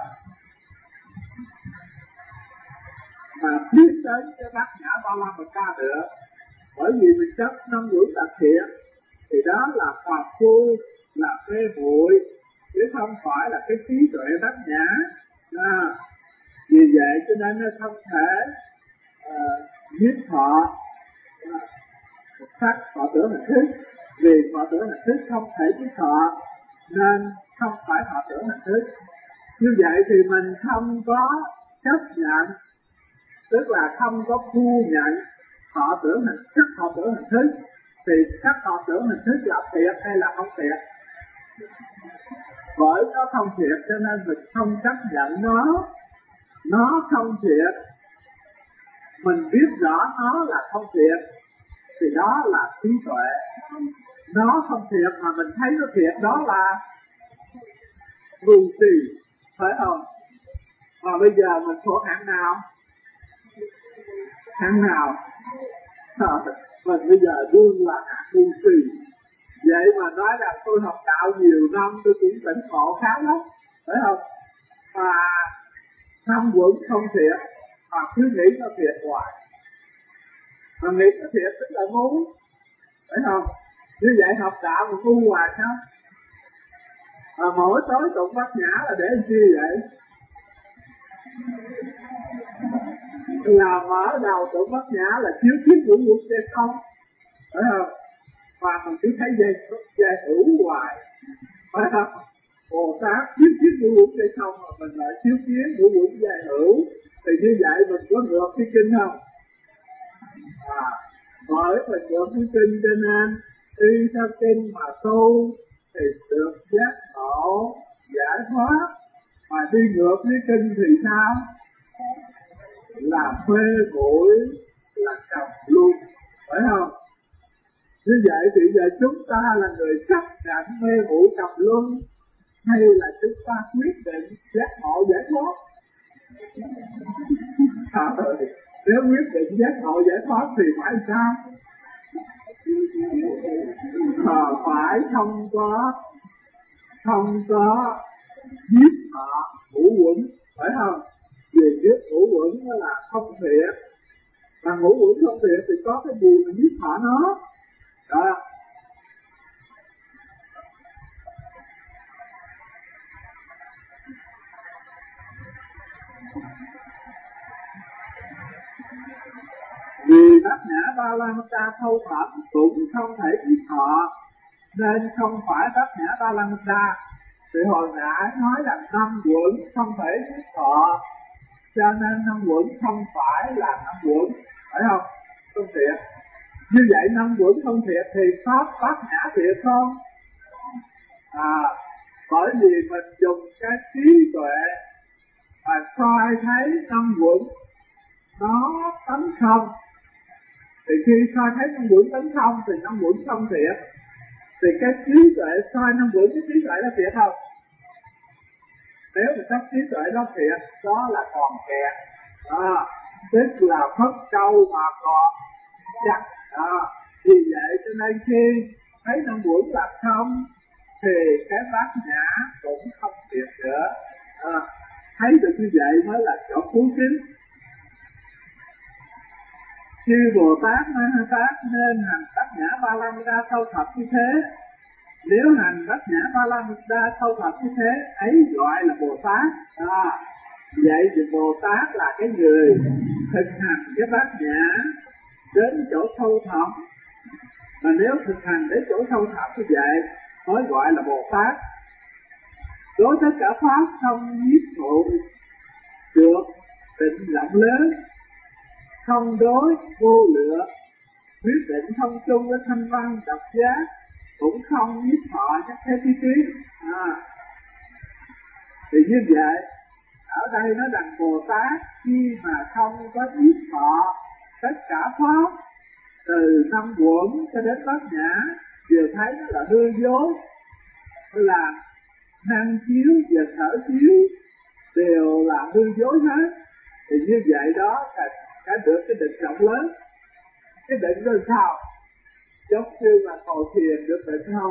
Speaker 1: mà biết đến cái bát nhã ba la mật đa được. Bởi vì mình chấp năm quẩn đặc thiện thì đó là phàm phu, là mê muội, chứ không phải là cái trí tuệ bát nhã. À, vì vậy cho nên nó không thể giết uh, họ uh, sắc họ tưởng hành thức. Vì họ tưởng hành thức không thể giết họ nên không phải họ tưởng hành thức. Như vậy thì mình không có chấp nhận, tức là không có thu nhận họ tưởng hành thức, họ tưởng hành thức. Thì sắc họ tưởng hành thức là thiệt hay là không thiệt? Bởi nó không thiệt cho nên mình không chấp nhận nó. Nó không thiệt, mình biết rõ nó là không thiệt thì đó là trí tuệ. Nó không thiệt mà mình thấy nó thiệt, đó là ngu si. phải không? Mà bây giờ mình thuộc hạng nào? Hạng nào? À, mình bây giờ đương là hạng ngu si. Vậy mà nói rằng tôi học đạo nhiều năm tôi cũng tỉnh ngộ khá lắm, phải không? Mà năm quẩn không thiệt, mà cứ nghĩ nó thiệt hoài. Mà nghĩ nó thiệt tức là ngu, phải không? Như vậy học đạo mà ngu hoài sao? Mà mỗi tối tụng bát nhã là để làm chi vậy? Là mở đầu tụng bát nhã là chiếu kiến ngũ uẩn hay không? Phải không? Mà mình cứ thấy dây dây hữu hoài, phải không? Bồ Tát chiếu kiến ngũ uẩn hay không mà mình lại chiếu kiến ngũ uẩn dây hữu, thì như vậy mình có ngược cái kinh không? À, bởi mình ngược cái kinh cho nên đi theo kinh mà tu thì được giác ngộ giải thoát, mà đi ngược với kinh thì sao? Là mê muội, là trầm luân, phải không? Như vậy thì giờ chúng ta là người chấp nhận mê muội trầm luân, hay là chúng ta quyết định giác ngộ giải thoát? À, nếu quyết định giác ngộ giải thoát thì phải sao? À, phải không có không có giết họ ngũ uẩn, phải không? Vì giết ngũ uẩn là không thiệt, mà ngũ uẩn không thiệt thì có cái gì mà giết họ nó đó. Vì bát nhã ba la mật đa thâu thập cũng không thể giết họ, nên không phải bát nhã ba la mật đa. Thì hồi nãy nói là năm quẩn không thể giết họ, cho nên năm quẩn không phải là năm quẩn, phải không? Không thiệt. Như vậy năm quẩn không thiệt thì pháp bát nhã thiệt không? À, bởi vì mình dùng cái trí tuệ mà soi thấy năm quẩn nó tánh không, thì khi soi thấy năm quẩn tánh không thì năm quẩn không thiệt. Thì cái trí tuệ soi năm quẩn, cái trí tuệ đó thiệt không? Nếu mà các trí tuệ đó thiệt, đó là còn kẹt, à, tức là mất câu mà còn chắc. À, vì vậy cho nên khi thấy năm quẩn là không thì cái bát nhã cũng không thiệt nữa. À, thấy được như vậy mới là chỗ cứu chính. Khi Bồ Tát Ma Ha Tát nên hành bát nhã ba la mật đa thâu thập như thế. Nếu hành bát nhã ba la mật đa thâu thập như thế, ấy gọi là Bồ Tát. À, vậy thì Bồ Tát là cái người thực hành cái bát nhã đến chỗ thâu thập. Mà nếu thực hành đến chỗ thâu thập như vậy mới gọi là Bồ Tát. Đối tất cả pháp không nhiếp thụ được định rộng lớn, không đối vô lựa, quyết định thông chung với thanh văn độc giác, cũng không nhiếp thọ nhất thế trí trí. À, thì như vậy ở đây nó rằng Bồ Tát khi mà không có nhiếp thọ tất cả pháp từ năm quẩn cho đến bát nhã đều thấy nó là hư dối, là năng chiếu và sở chiếu đều là hư dối hết. Thì như vậy đó là đã được cái định rộng lớn. Cái định đó sao? Giống như là ngồi thiền được định không?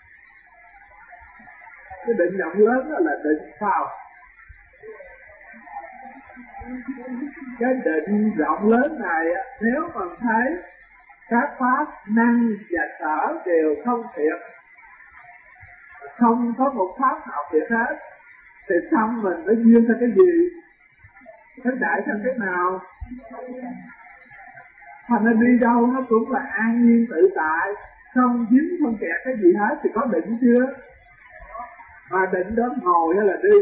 Speaker 1: Cái định rộng lớn đó là định sao? Cái định rộng lớn này nếu mà thấy các pháp năng và sở đều không thiệt, không có một pháp nào thiệt hết, thì xong mình phải duyên theo cái gì? Phải đại theo cái nào? Thành nó đi đâu nó cũng là an nhiên tự tại, không dính không kẹt cái gì hết, thì có định chưa? Mà định đó ngồi hay là đi?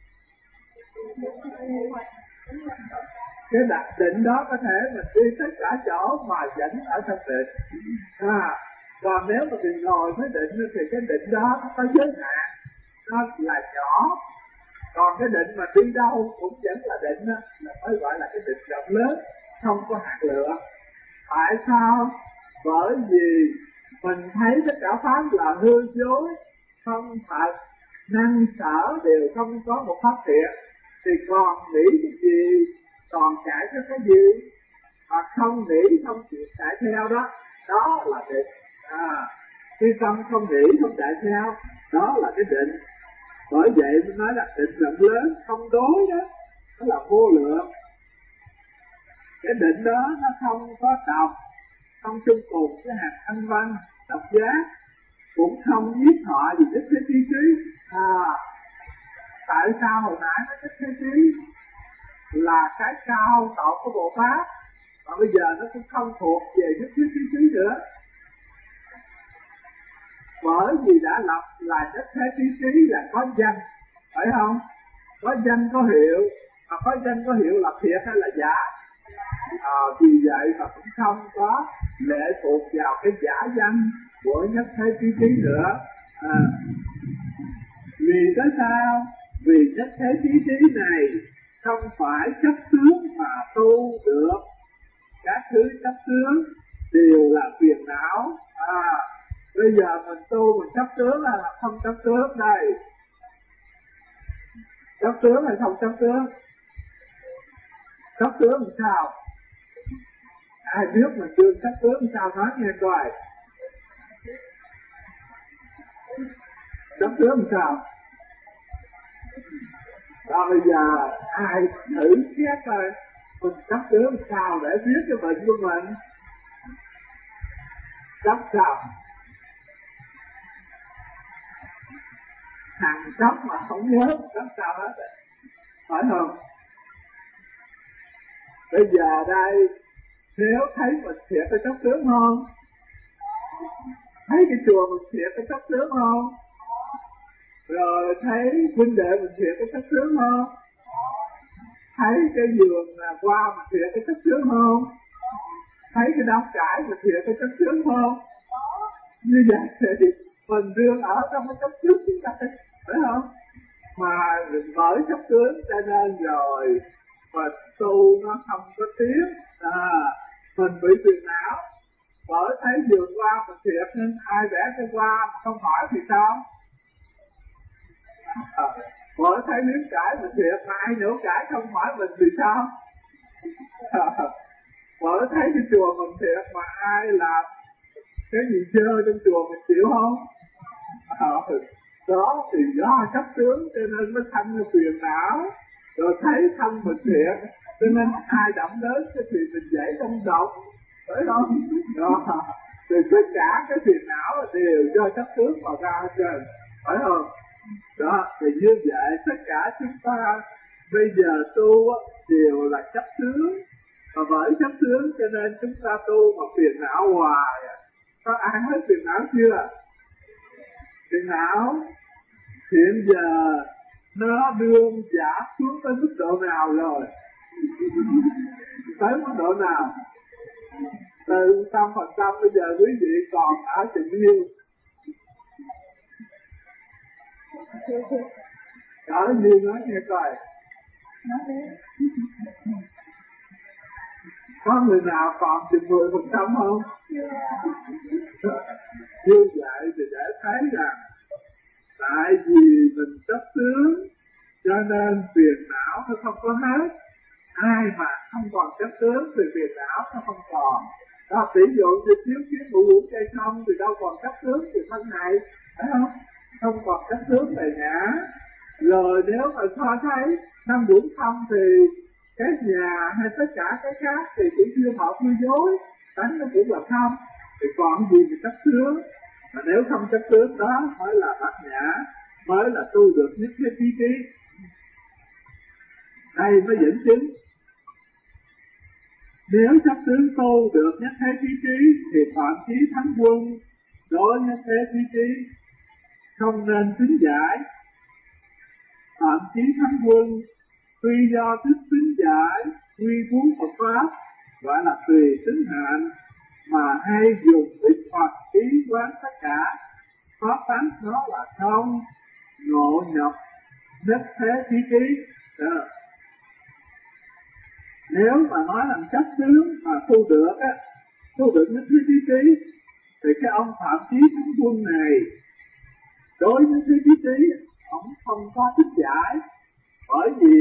Speaker 1: Cái đặc định đó có thể mình đi tất cả chỗ mà vẫn ở trong định. À, còn nếu mà mình ngồi mới định thì cái định đó nó có giới hạn, nó là nhỏ. Còn cái định mà đi đâu cũng vẫn là định đó, là mới gọi là cái định rộng lớn, không có hạt lửa. Tại sao? Bởi vì mình thấy tất cả pháp là hư dối, không thật, năng sở đều không có một pháp thiện, thì còn nghĩ cái gì, còn chạy theo cái gì, mà không nghĩ không chịu chạy theo đó, đó là định. À, khi tâm không nghĩ không chạy theo, đó là cái định. Bởi vậy mình nói là định rộng lớn không đối đó, đó là vô lượng. Cái định đó nó không có đọc, không chung cùng cái hạt thanh văn độc giác, cũng không biết họ gì thích thế trí trí. À, tại sao hồi nãy nó thích thế trí là cái cao tột của Bồ Tát, mà bây giờ nó cũng không thuộc về nhất thiết trí trí nữa, bởi vì đã lập là nhất thế trí trí là có danh, phải không? Có danh có hiệu, mà có danh có hiệu là thiệt hay là giả? À, vì vậy mà cũng không có lệ thuộc vào cái giả danh của nhất thế trí trí nữa. À, vì cái sao? Vì nhất thế trí trí này không phải chấp tướng mà tu được. Các thứ chấp tướng đều là phiền não. À, bây giờ mình tu mình chấp tướng là không chấp tướng đây. Chấp tướng hay không chấp tướng? Chấp tướng làm sao? Ai biết mình chưa chấp tướng làm sao nói nghe coi. Chấp tướng làm sao? Rồi bây giờ ai thử xét coi mình chấp tướng làm sao để biết cái bệnh của mình. Chấp sao? Thằng chấp mà không nhớ chấp sao hết, phải không? Bây giờ đây nếu thấy mình thiệt cái chấp tướng không? Thấy cái chùa mình thiệt cái chấp tướng không? Rồi thấy huynh đệ mình thiệt cái chấp tướng không? Thấy cái giường qua mình thiệt cái chấp tướng không? Thấy cái đám cải mình thiệt cái chấp tướng không? Như vậy thì mình đương ở trong cái chấp tướng chúng ta, phải không? Mà bởi chấp tướng cho nên rồi mình tu nó không có tiếng. À, mình bị phiền não bởi thấy vườn qua mình thiệt nên ai vẽ cái qua không hỏi thì sao? À, bởi thấy miếng cải mình thiệt mà ai nhổ cải không hỏi mình thì sao? À, bởi thấy cái chùa mình thiệt mà ai làm cái gì chơi trong chùa mình chịu không? À, đó thì do chấp tướng cho nên mới thành cái phiền não. Rồi thấy thân mình thiệt cho nên ai động đến cái thì mình dễ trong động, phải không? Đó, thì tất cả cái phiền não đều do chấp tướng mà ra hết trơn, phải không? Đó, thì như vậy tất cả chúng ta bây giờ tu đều là chấp tướng, và bởi chấp tướng cho nên chúng ta tu mà phiền não hoài. Có ai hết phiền não chưa? Phiền não hiện giờ nó đương giảm xuống tới mức độ nào rồi? Tới mức độ nào? Từ trăm phần trăm bây giờ quý vị còn ở tình yêu. Ở như nói nghe coi. Có người nào còn chừng mười phần trăm không? Như vậy thì để thấy rằng tại vì mình chấp tướng cho nên phiền não nó không có hết. Ai mà không còn chấp tướng thì phiền não nó không còn. Đó, ví dụ như chiếu kiến ngũ uống cây không thì đâu còn chấp tướng thì thân này, phải không? Không còn chấp tướng về ngã. Rồi nếu mà so thấy năm uống không thì cái nhà hay tất cả cái khác thì cũng chưa hợp như dối, tánh nó cũng là không. Thì còn gì mà chấp tướng? Mà nếu không chấp tướng đó mới là bát nhã, mới là tu được nhất thiết trí trí. Đây mới dẫn chứng. Nếu chấp tướng tu được nhất thế trí trí thì phạm chí thắng quân đối nhất thế trí trí không nên tính giải. Phạm chí thắng quân tuy do thức tính giải quy cuốn Phật pháp gọi là tùy tính hạn mà hay dùng ít hoặc ý quán tất cả. Pháp tánh nó là không ngộ nhập nhất thế trí trí. Đó. Nếu mà nói là chấp tướng mà tu được á, tu được nhất thế trí trí thì cái ông Phạm Chí Thắng Quân này đối với thế trí trí ông không có thích giải, bởi vì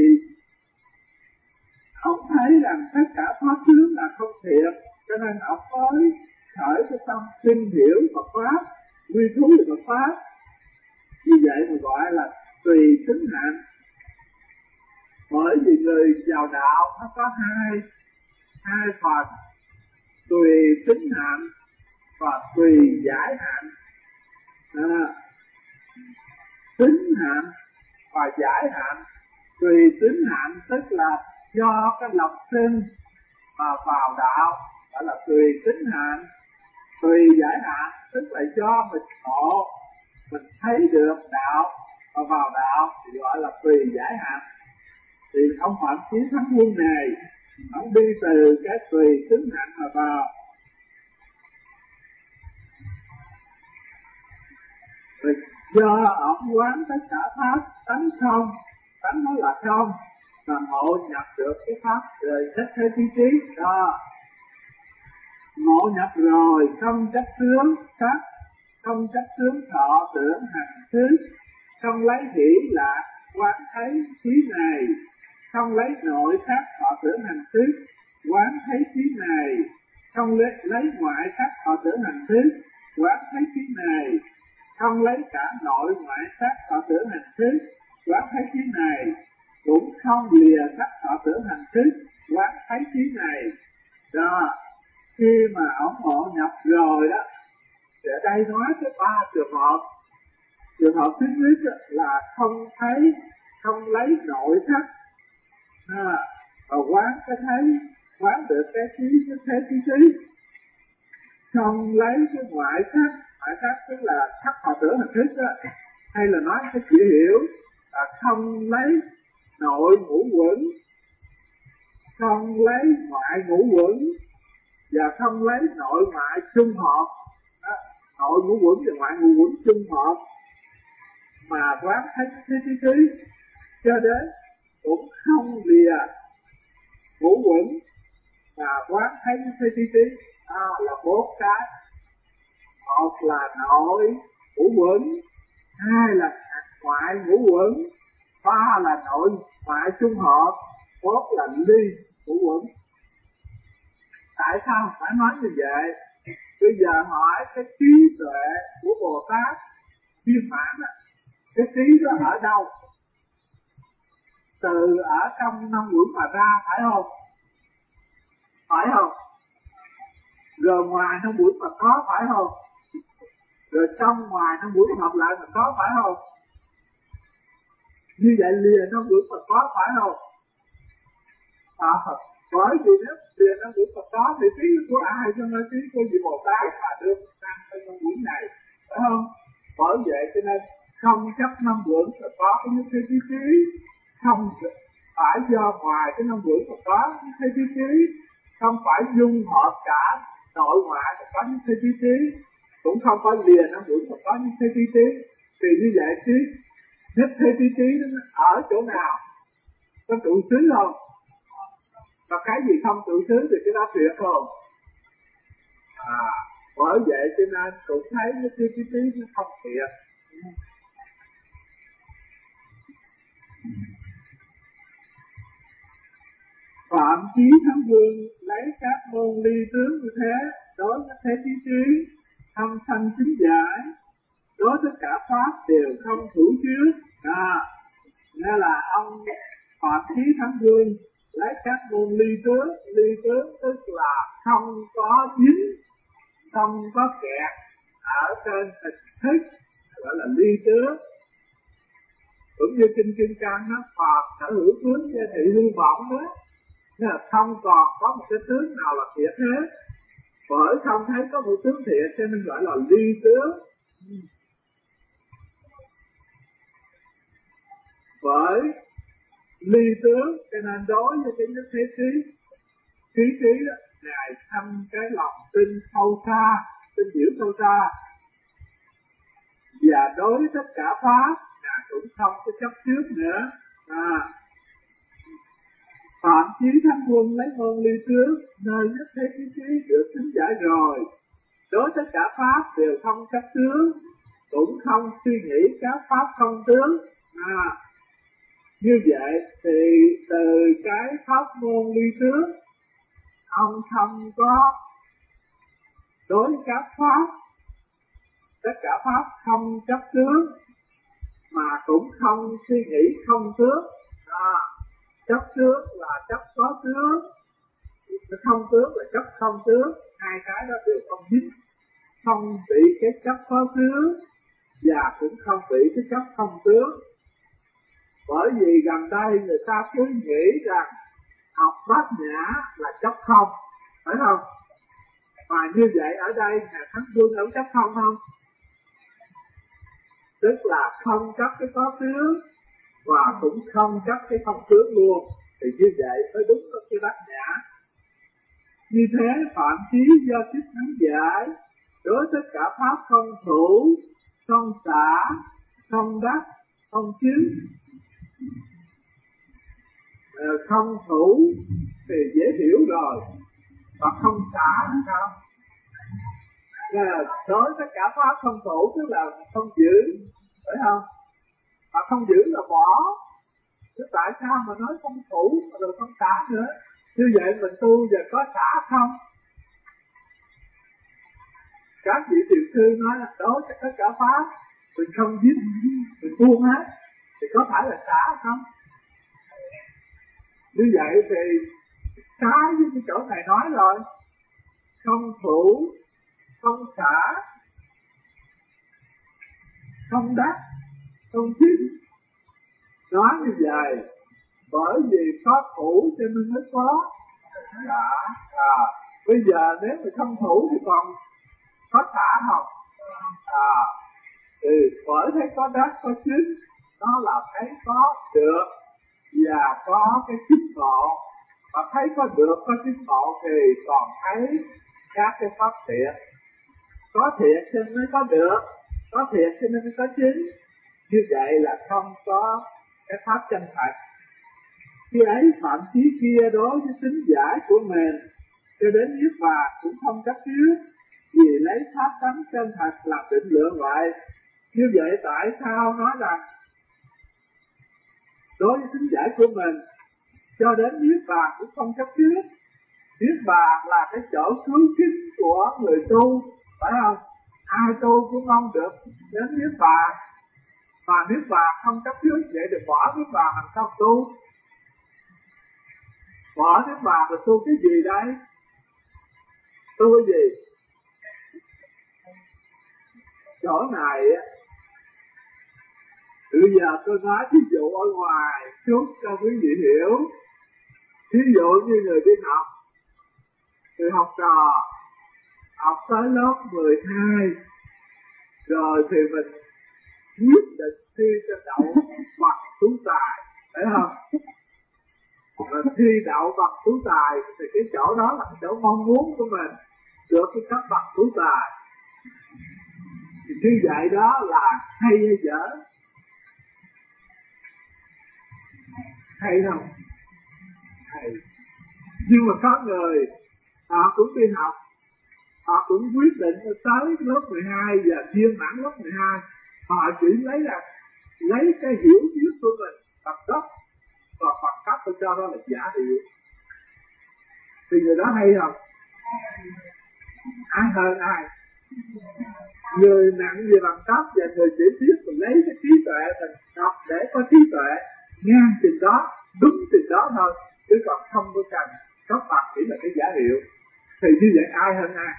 Speaker 1: ông thấy rằng tất cả pháp tướng là không thiệt, cho nên ông mới khởi cái tâm tìm hiểu Phật pháp, quy thú về Phật pháp. Như vậy mà gọi là tùy tính hạnh. Bởi vì người vào đạo nó có hai hai phần, tùy tính hạnh và tùy giải hạnh. À, tính hạnh và giải hạnh. Tùy tính hạnh tức là do cái lập sinh mà vào đạo, gọi là tùy tính hạnh. Tùy giải hạnh tức là do mình ngộ, mình thấy được đạo và vào đạo thì gọi là tùy giải hạnh. Thì ông Phạm Chí Thắng Quân này, ông đi từ cái tùy tính hạnh mà vào. Rồi do ông quán tất cả pháp tánh không, tánh nó là không, và ngộ nhập được cái pháp rồi nhất thế trí trí đó. Ngộ nhập rồi không chấp tướng sắc, không chấp tướng thọ tưởng hành thức, không lấy hỷ lạc quán thấy trí này, không lấy nội sắc thọ tưởng hành thức quán thấy trí này, không lấy, lấy ngoại sắc thọ tưởng hành thức quán thấy trí này, không lấy cả nội ngoại sắc thọ tưởng hành thức quán thấy trí này, cũng không lìa sắc thọ tưởng hành thức quán thấy trí này. Đó, khi mà ông ngộ nhập rồi đó, thì ở đây nói tới ba trường hợp. Trường hợp thứ nhất là không thấy, không lấy nội sắc, à, và quán cái thấy, quán được cái trí, cái thế trí trí. Không lấy cái ngoại sắc, ngoại sắc tức là sắc thọ tưởng hành thức đó, hay là nói cái chỉ hiểu là không lấy nội ngũ quẩn, không lấy ngoại ngũ quẩn, và không lấy nội ngoại chung hợp. Đó, nội ngũ quẩn và ngoại ngũ quẩn chung hợp mà quán thấy trí trí trí, cho đến cũng không lìa ngũ quẩn mà quán thấy trí trí trí. À, là bốn cái. Một là nội ngũ quẩn, hai là ngoại ngũ quẩn, ba là nội ngoại chung hợp, bốn là ly ngũ quẩn. Tại sao phải nói như vậy? Bây giờ hỏi cái trí tuệ của Bồ Tát viên mãn, cái trí đó ở đâu? Từ ở trong năm quẩn mà ra, phải không? Phải không? Rồi ngoài năm quẩn mà có, phải không? Rồi trong ngoài năm quẩn hợp lại mà có, phải không? Như vậy liền năm quẩn mà có, phải không? À, bởi vì nếu liền năm quẩn mà có thì trí của ai cho nên trí của vị Bồ Tát mà được năng trong năm quẩn này, phải không? Bởi vậy cho nên không chấp năm quẩn mà có cái nhất thế trí trí, không phải do ngoài cái năm quẩn mà có nhất thế trí trí, không phải dung hợp cả nội ngoại mà có nhất thế trí trí, cũng không có liền năm quẩn mà có nhất thế trí trí. Thì như vậy trí nhất thế trí trí ở chỗ nào? Có trụ xứ không? Và cái gì không trụ xứ thì cái đó tuyệt không? À, bởi vậy cho nên cũng thấy nhất thế trí trí nó không thiệt. Phạm Chí Thắng Vương lấy các môn ly tướng như thế đối với thế trí trí, thâm sanh chính giải, đối với cả pháp đều không thủ trước. À, nghĩa là ông Phạm Chí Thắng Vương lấy các môn ly tướng, ly tướng tức là không có dính, không có kẹt ở trên hình thức, gọi là ly tướng. Cũng như Kinh Kim Cang nó còn sở hữu tướng gia thị hư vọng đó, nên là không còn có một cái tướng nào là thiệt hết. Bởi không thấy có một tướng thiệt cho nên gọi là ly tướng. Bởi ly tướng cho nên đối với cái nhất thế trí, trí trí đó, Ngài thăm cái lòng tin sâu xa, tin hiểu sâu xa. Và đối với tất cả pháp, Ngài cũng không có chấp trước nữa. À, Phạm Chí Thắng Quân lấy môn ly tướng, nơi nhất thế trí trí được chứng giải rồi. Đối tất cả pháp đều không chấp tướng, cũng không suy nghĩ các pháp không tướng, À, như vậy thì từ cái pháp môn ly trước, ông không có đối với các pháp, tất cả pháp không chấp tướng, mà cũng không suy nghĩ không tướng. À, chấp tướng là chấp có tướng, không tướng là chấp không tướng, hai cái đó đều không dính, không bị cái chấp có tướng và cũng không bị cái chấp không tướng. Bởi vì gần đây người ta cứ nghĩ rằng học bát nhã là chấp không, phải không? Mà như vậy ở đây Ngài Thánh Vương ở chấp không không? Tức là không chấp cái có tướng và cũng không chấp cái không tướng luôn. Thì như vậy mới đúng với cái bát nhã. Như thế phạm chí do chức thắng giải, đối tất cả pháp không thủ, không xả, không đắc, không chứng. Ờ, không thủ thì dễ hiểu rồi, và không xả là sao? Là đối tất cả pháp không thủ tức là không giữ, phải không? Mà không giữ là bỏ. Thế tại sao mà nói không thủ rồi không xả nữa? Như vậy mình tu giờ có xả không? Các vị thiền sư nói là đối với tất cả pháp mình không giết, mình buông hết, thì có phải là xả không? Như vậy thì trái với cái chỗ này nói rồi, không thủ, không xả, không đắc, không thiết. Nói như vậy bởi vì có thủ cho nên mới có xả. À, bây giờ nếu mà không thủ thì còn có xả không? À, thì bởi thấy có đắc, có chứng, nó là thấy có được và có cái chứng ngộ. Mà thấy có được, có chứng ngộ thì còn thấy các cái pháp thiện. Có thiện cho nên mới có được, có thiện cho nên mới có chứng. Như vậy là không có cái pháp chân thật. Khi ấy phạm chí kia đối với tính giải của mình cho đến niết bàn cũng không chấp trước, vì lấy pháp tánh chân thật làm định lượng vậy. Như vậy tại sao nói rằng đối với tính giải của mình cho đến niết bàn cũng không chấp trước? Niết bàn là cái chỗ cứu kính của người tu, phải không? Ai tu cũng mong được đến niết bàn, mà niết bàn không chấp trước, vậy thì bỏ niết bàn làm sao tu? Bỏ niết bàn là tu cái gì đây? Tu cái gì? Chỗ này á, bây giờ tôi nói ví dụ ở ngoài chút cho quý vị hiểu. Ví dụ như người đi học, người học trò học tới lớp mười hai rồi thì mình quyết định thi cho đậu bằng tú tài, phải không? Mà thi đậu bằng tú tài thì cái chỗ đó là cái chỗ mong muốn của mình, được cái cấp bằng tú tài. Thì như vậy đó là hay hay dở? Hay không? Hay. Nhưng mà có người họ cũng đi học, họ cũng quyết định tới lớp mười hai và viên mãn lớp mười hai, họ chỉ lấy là lấy cái hiểu biết của mình bằng cấp, và bằng cấp tôi cho đó là giả hiệu. Thì người đó hay không? Ai hơn ai? Người nặng về bằng cấp và người chỉ biết mình lấy cái trí tuệ mình học để có trí tuệ ngang trình đó, đúng trình đó thôi, chứ còn không có cần cấp bằng chỉ là cái giả hiệu. Thì như vậy ai hơn ai?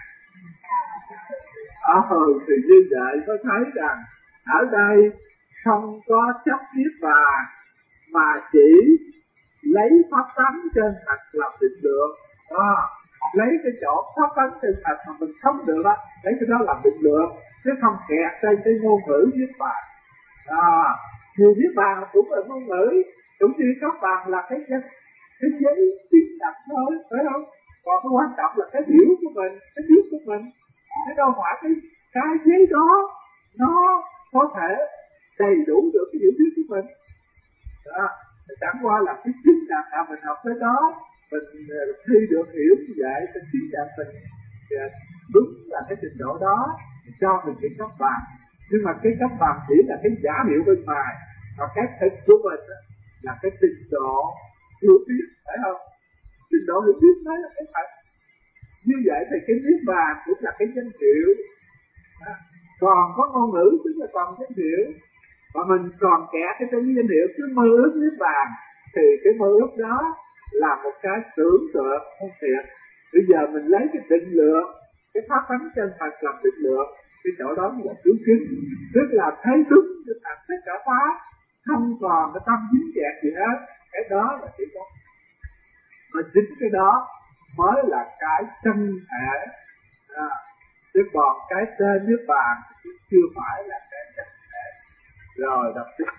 Speaker 1: Ờ thì như vậy có thấy rằng ở đây không có chấp niết bàn mà chỉ lấy pháp tánh chân thật làm định lượng. À, lấy cái chỗ pháp tánh chân thật mà mình không được á, lấy cái đó làm định lượng, chứ không kẹt trên cái ngôn ngữ niết bàn. À, thì niết bàn cũng là ngôn ngữ, cũng như cấp bằng là cái cái giấy tiếng đặt thôi, phải không? Còn cái quan trọng là cái hiểu của mình, cái biết của mình, chứ đâu phải cái cái giấy đó nó có thể đầy đủ được cái hiểu biết của mình. Đó, chẳng qua là cái chính đạt là mình học tới đó, mình thi được hiểu như vậy, cái chính đạt mình đúng là cái trình độ đó, cho mình cái cấp bằng. Nhưng mà cái cấp bằng chỉ là cái giả hiệu bên ngoài, Còn cái thực của mình đó, là cái trình độ hiểu biết, phải không? Trình độ hiểu biết mới là cái thật. Như vậy thì cái niết bàn cũng là cái danh hiệu. À, còn có ngôn ngữ tức là còn danh hiệu, và mình còn kẹt cái tên danh hiệu cứ mơ ước niết bàn, thì cái mơ ước đó là một cái tưởng tượng không thiện. Bây giờ mình lấy cái định lượng, cái pháp tánh chân thật làm định lượng, cái chỗ đó là cứu chứng, tức là thấy đúng cái thật tất cả pháp, không còn cái tâm dính kẹt gì hết. Cái đó là chỉ có, mà chính cái đó mới là cái chân thể. À, chứ còn cái tên niết bàn chưa phải là cái chân thể. Rồi đọc tiếp.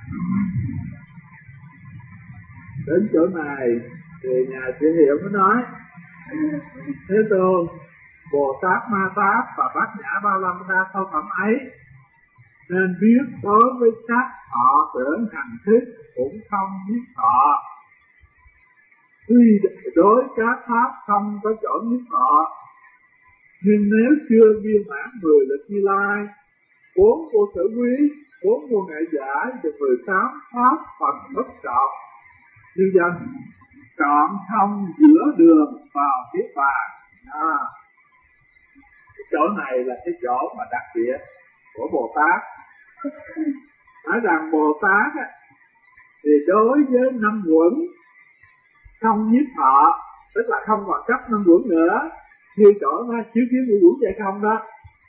Speaker 1: Đến chỗ này thì nhà Chỉ Hiểu mới nói: Thế Tôn, Bồ Tát Ma Tát và Bát Nhã Ba La Môn Đa Sâu Thẳm ấy, nên biết đối với sắc thọ tưởng hành thức cũng không biết thọ. Tuy đối các pháp không có chỗ biết thọ, nhưng nếu chưa viên mãn mười lực Như Lai, bốn vô sở quý, bốn vô nghệ giải và mười tám pháp phần bất trọn, như dân chọn thông giữa đường vào niết bàn. À, chỗ này là cái chỗ mà đặc biệt của Bồ Tát. Nói rằng Bồ Tát á, thì đối với năm quẩn không nhiếp thọ, tức là không còn chấp năm quẩn nữa, như chỗ nó chiếu chiếu của quẩn vậy không đó.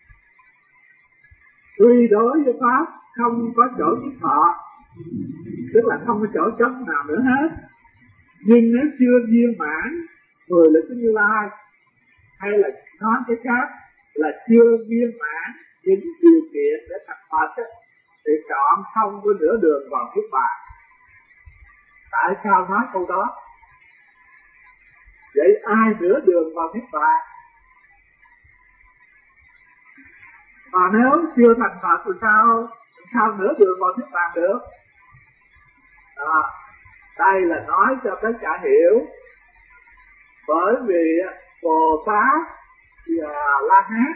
Speaker 1: Tuy đối với pháp không có chỗ nhiếp thọ, tức là không có chỗ chấp nào nữa hết, nhưng nếu chưa viên mãn mười lực Như Lai, hay là nói cái khác là chưa viên mãn những điều kiện để thành Phật, thì chọn không có nửa đường vào niết bàn. Tại sao nói câu đó? Vậy ai nửa đường vào niết bàn? Mà nếu chưa thành Phật thì sao sao nửa đường vào niết bàn được? À, đây là nói cho tất cả hiểu. Bởi vì Bồ Tát và La Hán,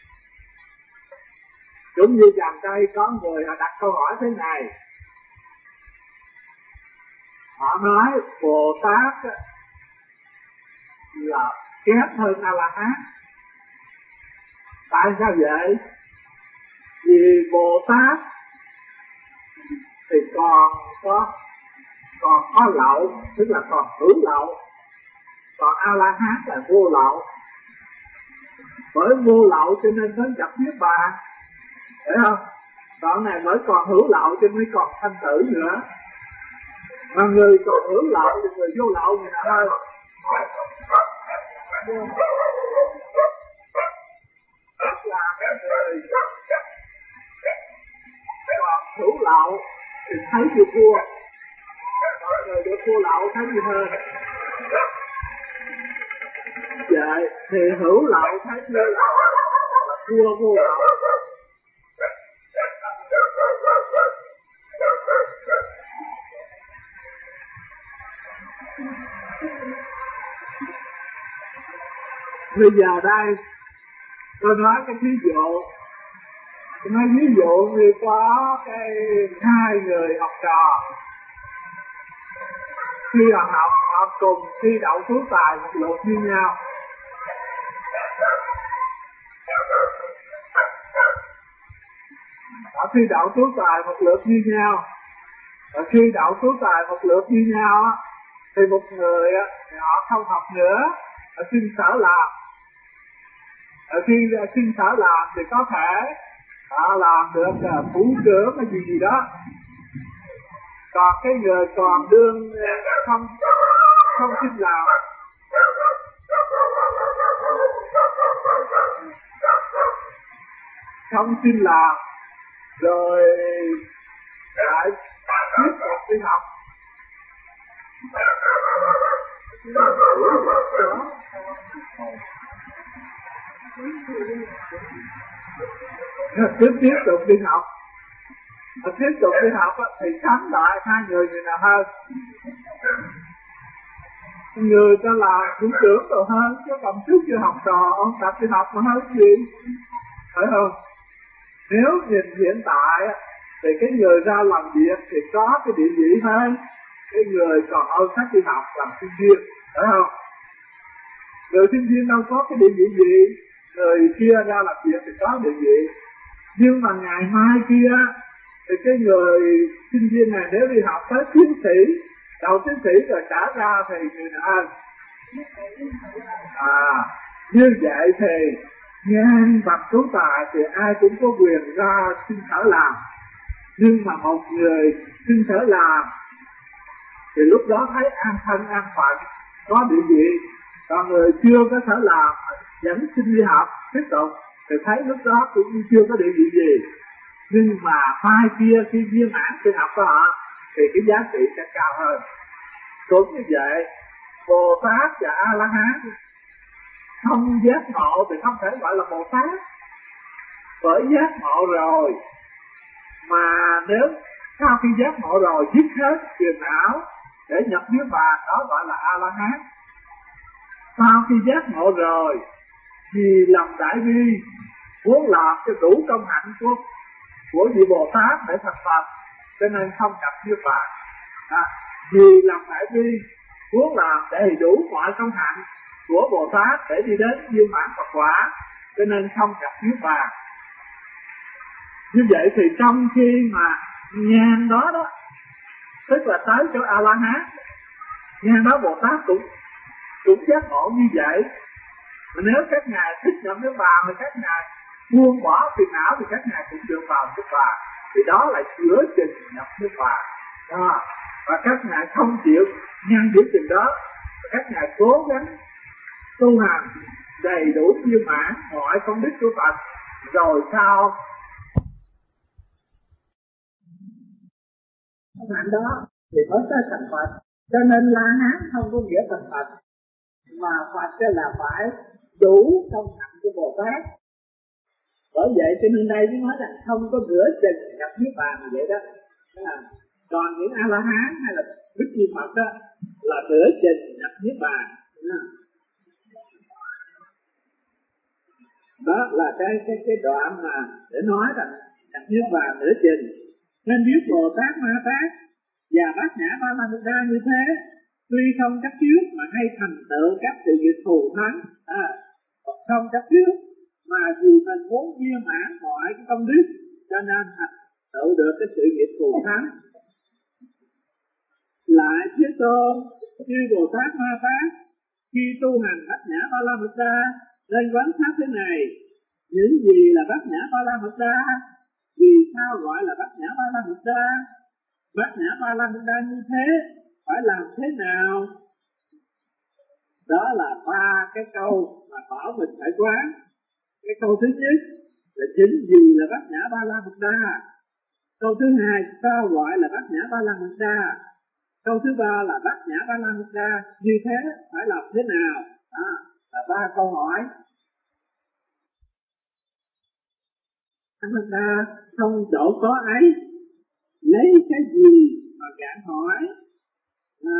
Speaker 1: cũng như gần đây có người họ đặt câu hỏi thế này. Họ nói Bồ Tát là kém hơn A La Hán. Tại sao vậy? Vì Bồ Tát thì còn có còn có lậu, tức là còn hữu lậu, còn A La Hán là vô lậu. Bởi vô lậu cho nên mới gặp niết bàn, phải không? Đoạn này mới còn hữu lậu cho nên mới còn thanh tử nữa. Mà người còn hữu lậu thì người vô lậu người nào hơn? Tức là cái người còn hữu lậu thì thấy chưa thua, còn người được vô lậu thấy gì hơn? Vậy thì hữu lậu thấy vô lậu là thua vô lậu. Bây giờ đây tôi nói cái ví dụ, tôi nói ví dụ như có cái hai người học trò, khi họ học họ cùng thi đậu tú tài một lượt như nhau. Họ thi đậu tú tài một lượt như nhau, và khi đậu tú tài một lượt như nhau á, thì một người á, thì họ không học nữa, họ xin sở làm. Ở khi xin sở làm thì có thể họ làm được thủ trưởng hay gì gì đó. Còn cái người còn đương không không xin làm, không xin làm rồi lại tiếp tục đi học. Tiếp tiếp tục đi học, và tiếp tục đi học thì khám lại hai người người nào hơn. Người ta là thủ trưởng rồi hơn, chứ còn trước chưa học trò ông tập đi học mà hơn gì, phải không? Nếu nhìn hiện tại Thì cái người ra làm việc thì có cái địa vị hơn cái người còn ơn sách đi học làm sinh viên, phải không? Người sinh viên đâu có cái địa vị gì, người kia ra làm việc thì có địa vị. Nhưng mà ngày mai kia thì cái người sinh viên này nếu đi học tới tiến sĩ, đầu tiến sĩ rồi trả ra thì người nào à như vậy thì ngang bậc tú tài thì ai cũng có quyền ra xin sở làm. Nhưng mà một người xin sở làm thì lúc đó thấy an thân an phận, có địa vị. Còn người chưa có sở làm vẫn xin đi học tiếp tục thì thấy lúc đó cũng chưa có địa vị gì. Nhưng mà mai kia khi viên mãn sự học của họ thì cái giá trị sẽ cao hơn. Cũng như vậy, Bồ Tát và A La Hán không giác ngộ thì không thể gọi là Bồ Tát. Bởi giác ngộ rồi mà nếu sau khi giác ngộ rồi dứt hết phiền não để nhập niết bàn, đó gọi là A La Hán. Sau khi giác ngộ rồi vì lòng đại bi muốn lọt cho đủ công hạnh của của vị Bồ Tát để thành Phật, cho nên không nhập niết bàn. À, vì lòng đại bi muốn làm để đủ mọi công hạnh của Bồ Tát để đi đến viên mãn Phật quả, cho nên không nhập niết bàn. Như vậy thì trong khi mà nhan đó đó, tức là tới chỗ A La Hán, nhan đó Bồ Tát cũng cũng giác ngộ như vậy. Mà nếu các ngài thích nhập niết bàn thì các ngài buông bỏ phiền não thì các ngài cũng được vào niết bàn. Thì đó là chữa trình nhập niết bàn. À, và các ngài không chịu nhan chữa trình đó, các ngài cố gắng tu hành đầy đủ viên mãn mọi công đức của Phật, rồi sau công hạnh đó thì mới tới thành Phật. Cho nên La Hán không có nghĩa thành Phật, mà Phật là phải đủ công hạnh của Bồ Tát. Bởi vậy cho nên đây mới nói là không có nửa trình nhập niết bàn như vậy đó. À, còn những A La Hán hay là Đức Như Phật đó là nửa trình nhập niết bàn. À, đó là cái cái cái đoạn mà để nói rằng nhập niết bàn nửa trình. Nên biết Bồ Tát Ma Tát và Bát Nhã Ba La Mật Đa như thế, tuy không chấp trước mà hay thành tựu các sự việc thù thắng. À, không chấp trước mà vì mình muốn viên mãn mọi cái công đức, cho nên thành tựu được cái sự nghiệp thù thắng. Lại Thế Tôn như Bồ Tát Ma Tát khi tu hành Bát Nhã Ba La Mật Đa nên quán sát thế này: những gì là Bát Nhã Ba La Mật Đa? Vì sao gọi là Bát Nhã Ba La Mật Đa? Bát Nhã Ba La Mật Đa như thế phải làm thế nào? Đó là ba cái câu mà bảo mình phải quán. Cái câu thứ nhất là chính gì là Bát Nhã Ba La Mật Đa. Câu thứ hai, sao gọi là Bát Nhã Ba La Mật Đa. Câu thứ ba là Bát Nhã Ba La Mật Đa như thế phải làm thế nào. À, là ba câu hỏi. Mật Đa không chỗ có ấy, lấy cái gì mà gạn hỏi. À,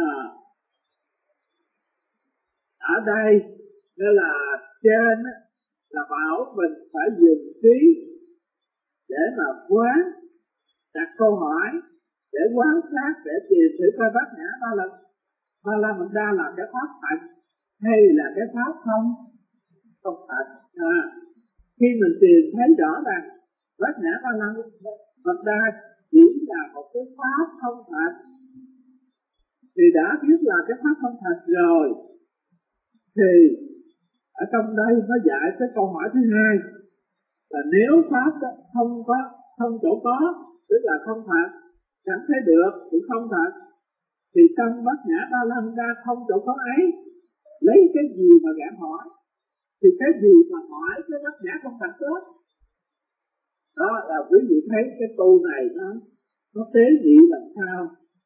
Speaker 1: ở đây nên là trên là bảo mình phải dùng trí để mà quán, đặt câu hỏi để quán sát, để tìm thử coi Bát Nhã Ba La Ba La Mật Đa là cái pháp thật hay là cái pháp không không thật. À, khi mình tìm thấy rõ rằng Bát Nhã Ba La Mật Đa chỉ là một cái pháp không thật thì đã biết là cái pháp không thật rồi, thì ở trong đây nó dạy cái câu hỏi thứ hai là nếu pháp đó không có không chỗ có, tức là không thật, chẳng thấy được cũng không thật, thì trong Bát Nhã Ba La Mật Đa không chỗ có ấy, lấy cái gì mà gạn hỏi? Thì cái gì mà hỏi cái Bát Nhã không thật đó. Đó là quý vị thấy cái tu này nó nó tế nhị làm sao.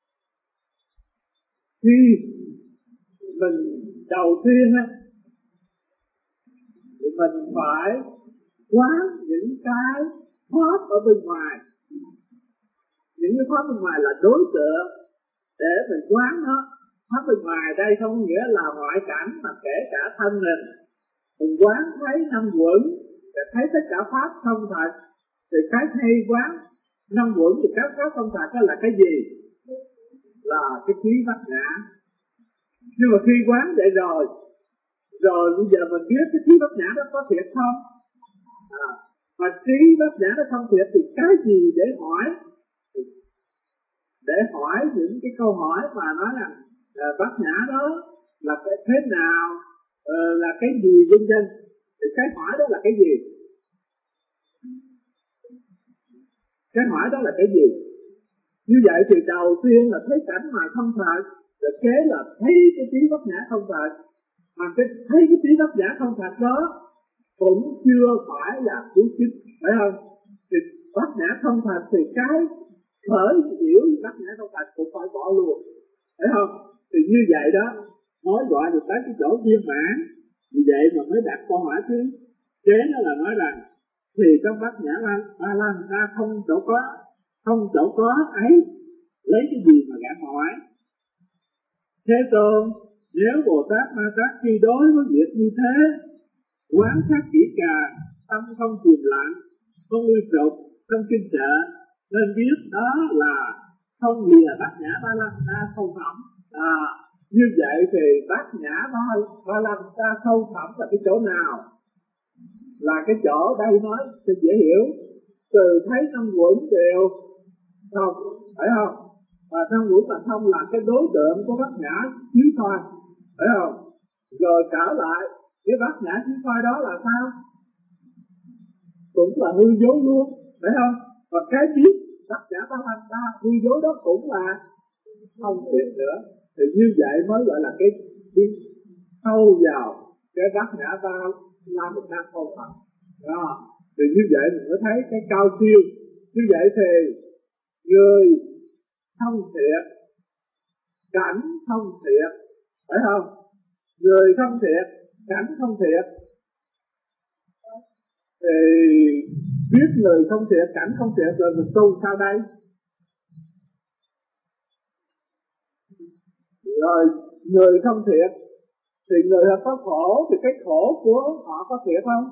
Speaker 1: Khi mình đầu tiên á thì mình phải quán những cái pháp ở bên ngoài. Những cái pháp bên ngoài là đối tượng để mình quán nó. Pháp bên ngoài đây không nghĩa là ngoại cảnh mà kể cả thân mình. Mình quán thấy năm quẩn để thấy tất cả pháp không thật thì cái hay quán Năm quẩn thì các pháp không thật đó là cái gì? Là cái trí bát nhã. Nhưng mà khi quán vậy rồi, rồi bây giờ mình biết cái trí bát nhã đó có thiệt không? À, mà trí bát nhã nó không thiệt thì cái gì để hỏi? Để hỏi những cái câu hỏi mà nói rằng à, bát nhã đó là cái thế nào, ờ, là cái gì vân vân. Thì cái hỏi đó là cái gì? Cái hỏi đó là cái gì? Như vậy thì đầu tiên là thấy cảnh mà không thật, rồi kế là thấy cái trí bát nhã không thật. Mà cái thấy cái trí bát nhã không thật đó cũng chưa phải là cứu chính, phải không? Thì bát nhã không thật thì cái khởi hiểu bát nhã không thật cũng phải bỏ luôn, phải không? Thì như vậy đó mới gọi được tới cái chỗ viên mãn. Vì vậy mà mới đặt câu hỏi thứ kế đó là nói rằng thì trong bát nhã ba la ta không chỗ có, không chỗ có ấy, lấy cái gì mà gã hỏi? Thế Tôn, nếu Bồ Tát Ma Tát khi đối với việc như thế, quán sát kỹ càng, tâm không chìm lặng, không uy trục, không kinh sợ, nên biết đó là không lìa bát nhã ba la ta sâu thẳm. À, như vậy thì bát nhã ba, ba la ta sâu thẳm là cái chỗ nào? Là cái chỗ đây nói cho dễ hiểu, từ thấy năm quẩn đều không, phải không? Và năm quẩn là không là cái đối tượng của bát nhã chiếu soi, phải không? Rồi trở lại cái bát nhã chiếu soi đó là sao? Cũng là hư dối luôn, phải không? Và cái biết bát nhã ba la ta hư dối đó cũng là không thiệt nữa. Thì như vậy mới gọi là cái đi sâu vào cái bát nhã ba la mình đang không thật. Đó. Thì như vậy mình mới thấy cái cao siêu. Như vậy thì người không thiệt, cảnh không thiệt, phải không? Người không thiệt, cảnh không thiệt. Thì biết người không thiệt, cảnh không thiệt rồi mình tu sao đây? Rồi người không thiệt thì người họ có khổ, thì cái khổ của họ có thiệt không?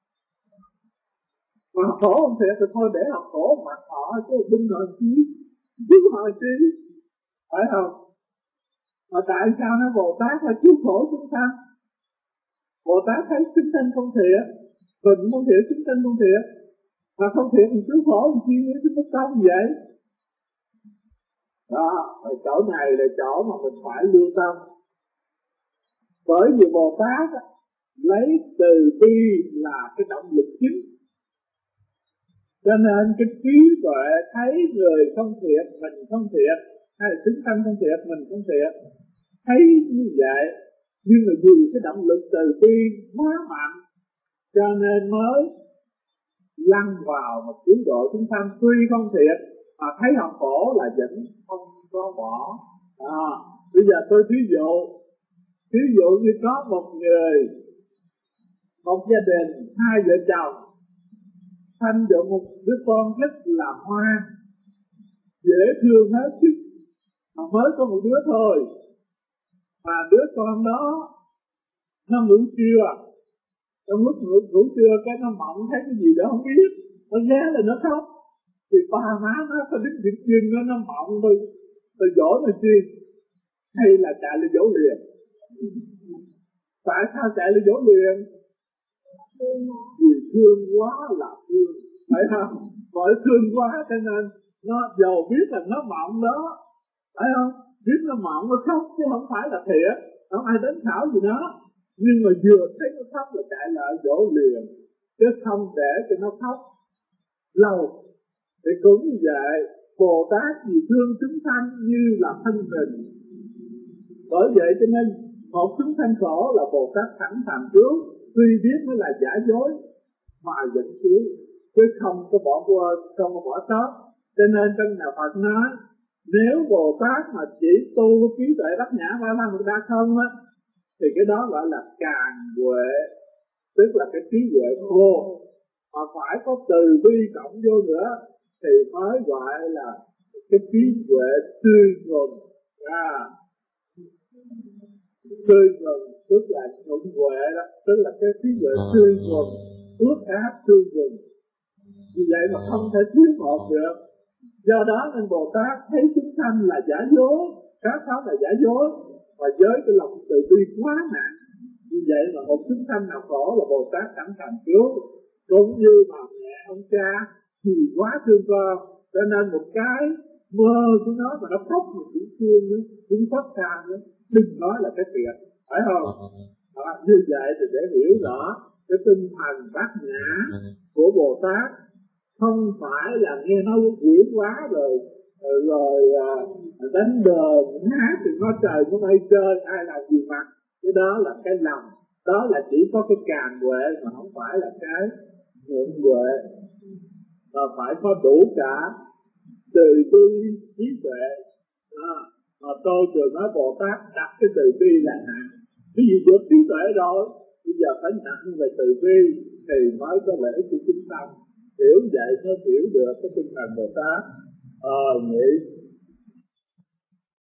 Speaker 1: Mà khổ không thiệt thì thôi để họ khổ mặt họ chứ đừng nói chi, chứ họ chi, phải không? Mà tại sao nó Bồ Tát là cứu khổ chúng ta? Bồ Tát thấy chúng sanh không thiệt, mình không thiệt, chúng sanh không thiệt, mà không thiệt thì cứu khổ thì chi nữa chứ mất công vậy? Đó, ở chỗ này là chỗ mà mình phải lưu tâm. Bởi vì Bồ Tát á, lấy từ bi là cái động lực chính, cho nên cái trí tuệ thấy người không thiệt, mình không thiệt, hay là chúng sanh không thiệt, mình không thiệt, thấy như vậy, nhưng mà vì cái động lực từ bi quá mạnh, cho nên mới lăn vào một cứu độ chúng sanh. Tuy không thiệt mà thấy họ khổ là vẫn không có bỏ. À, bây giờ tôi ví dụ, ví dụ như có một người, một gia đình, hai vợ chồng sanh được một đứa con rất là ngoan, dễ thương hết sức, mà mới có một đứa thôi, mà đứa con đó nó ngủ trưa, trong lúc ngủ, ngủ trưa cái nó mộng thấy cái gì đó không biết, nó ghé là nó khóc, thì ba má nó có đứng dựng chừng nó, nó mộng tôi, tôi dỗ nó chi, hay là chạy lên dỗ liền. Tại sao chạy lên dỗ liền? Vì thương quá là thương, phải không? Bởi thương quá cho nên nó dầu biết là nó mộng đó, phải không? Biết nó mộng nó khóc chứ không phải là thiệt, không ai đánh khảo gì nó, nhưng mà vừa thấy nó khóc là chạy lại dỗ liền, chứ không để cho nó khóc lâu. Thì cũng như vậy, Bồ Tát vì thương chúng sanh như là thân mình, bởi vậy cho nên một chúng sanh khổ là Bồ Tát sẵn sàng cứu, tuy biết nó là giả dối mà vẫn cứu, chứ không có bỏ qua, không có bỏ sót. Cho nên trong nhà Phật nói, nếu Bồ Tát mà chỉ tu trí tuệ bát nhã ba la mật đa không á, thì cái đó gọi là càn huệ, tức là cái trí huệ khô, mà phải có từ bi cộng vô nữa thì mới gọi là cái trí huệ tươi nhuần. À, tươi nhuần tức là nhuận huệ đó, tức là cái trí huệ tươi nhuần, ước ác tươi nhuần. Vì vậy mà không thể thiếu một được. Do đó nên Bồ Tát thấy chúng sanh là giả dối, các pháp là giả dối, và với cái lòng từ bi quá nặng. Như vậy mà một chúng sanh nào khổ là Bồ Tát sẵn sàng cứu. Cũng như bà mẹ ông cha thì quá thương con, cho nên một cái mơ của nó mà nó khóc mà cũng thương nữa, cũng khóc xa nữa, đừng nói là cái chuyện, phải không? Đó, như vậy thì để hiểu rõ cái tinh thần bát nhã của Bồ Tát không phải là nghe nói quyển quá rồi rồi uh, đánh đờn hát thì nói trời nó mây chơi ai làm gì mặt. Cái đó là cái lòng, đó là chỉ có cái càn huệ mà không phải là cái nhượng huệ, mà phải có đủ cả từ bi trí tuệ. À, mà tôi thường nói Bồ Tát đặt cái từ bi là nặng, cái gì được trí tuệ rồi bây giờ phải nặng về từ bi thì mới có lễ của chúng ta. Hiểu vậy mới hiểu được cái tinh thần Bồ Tát. Ờ, nghĩ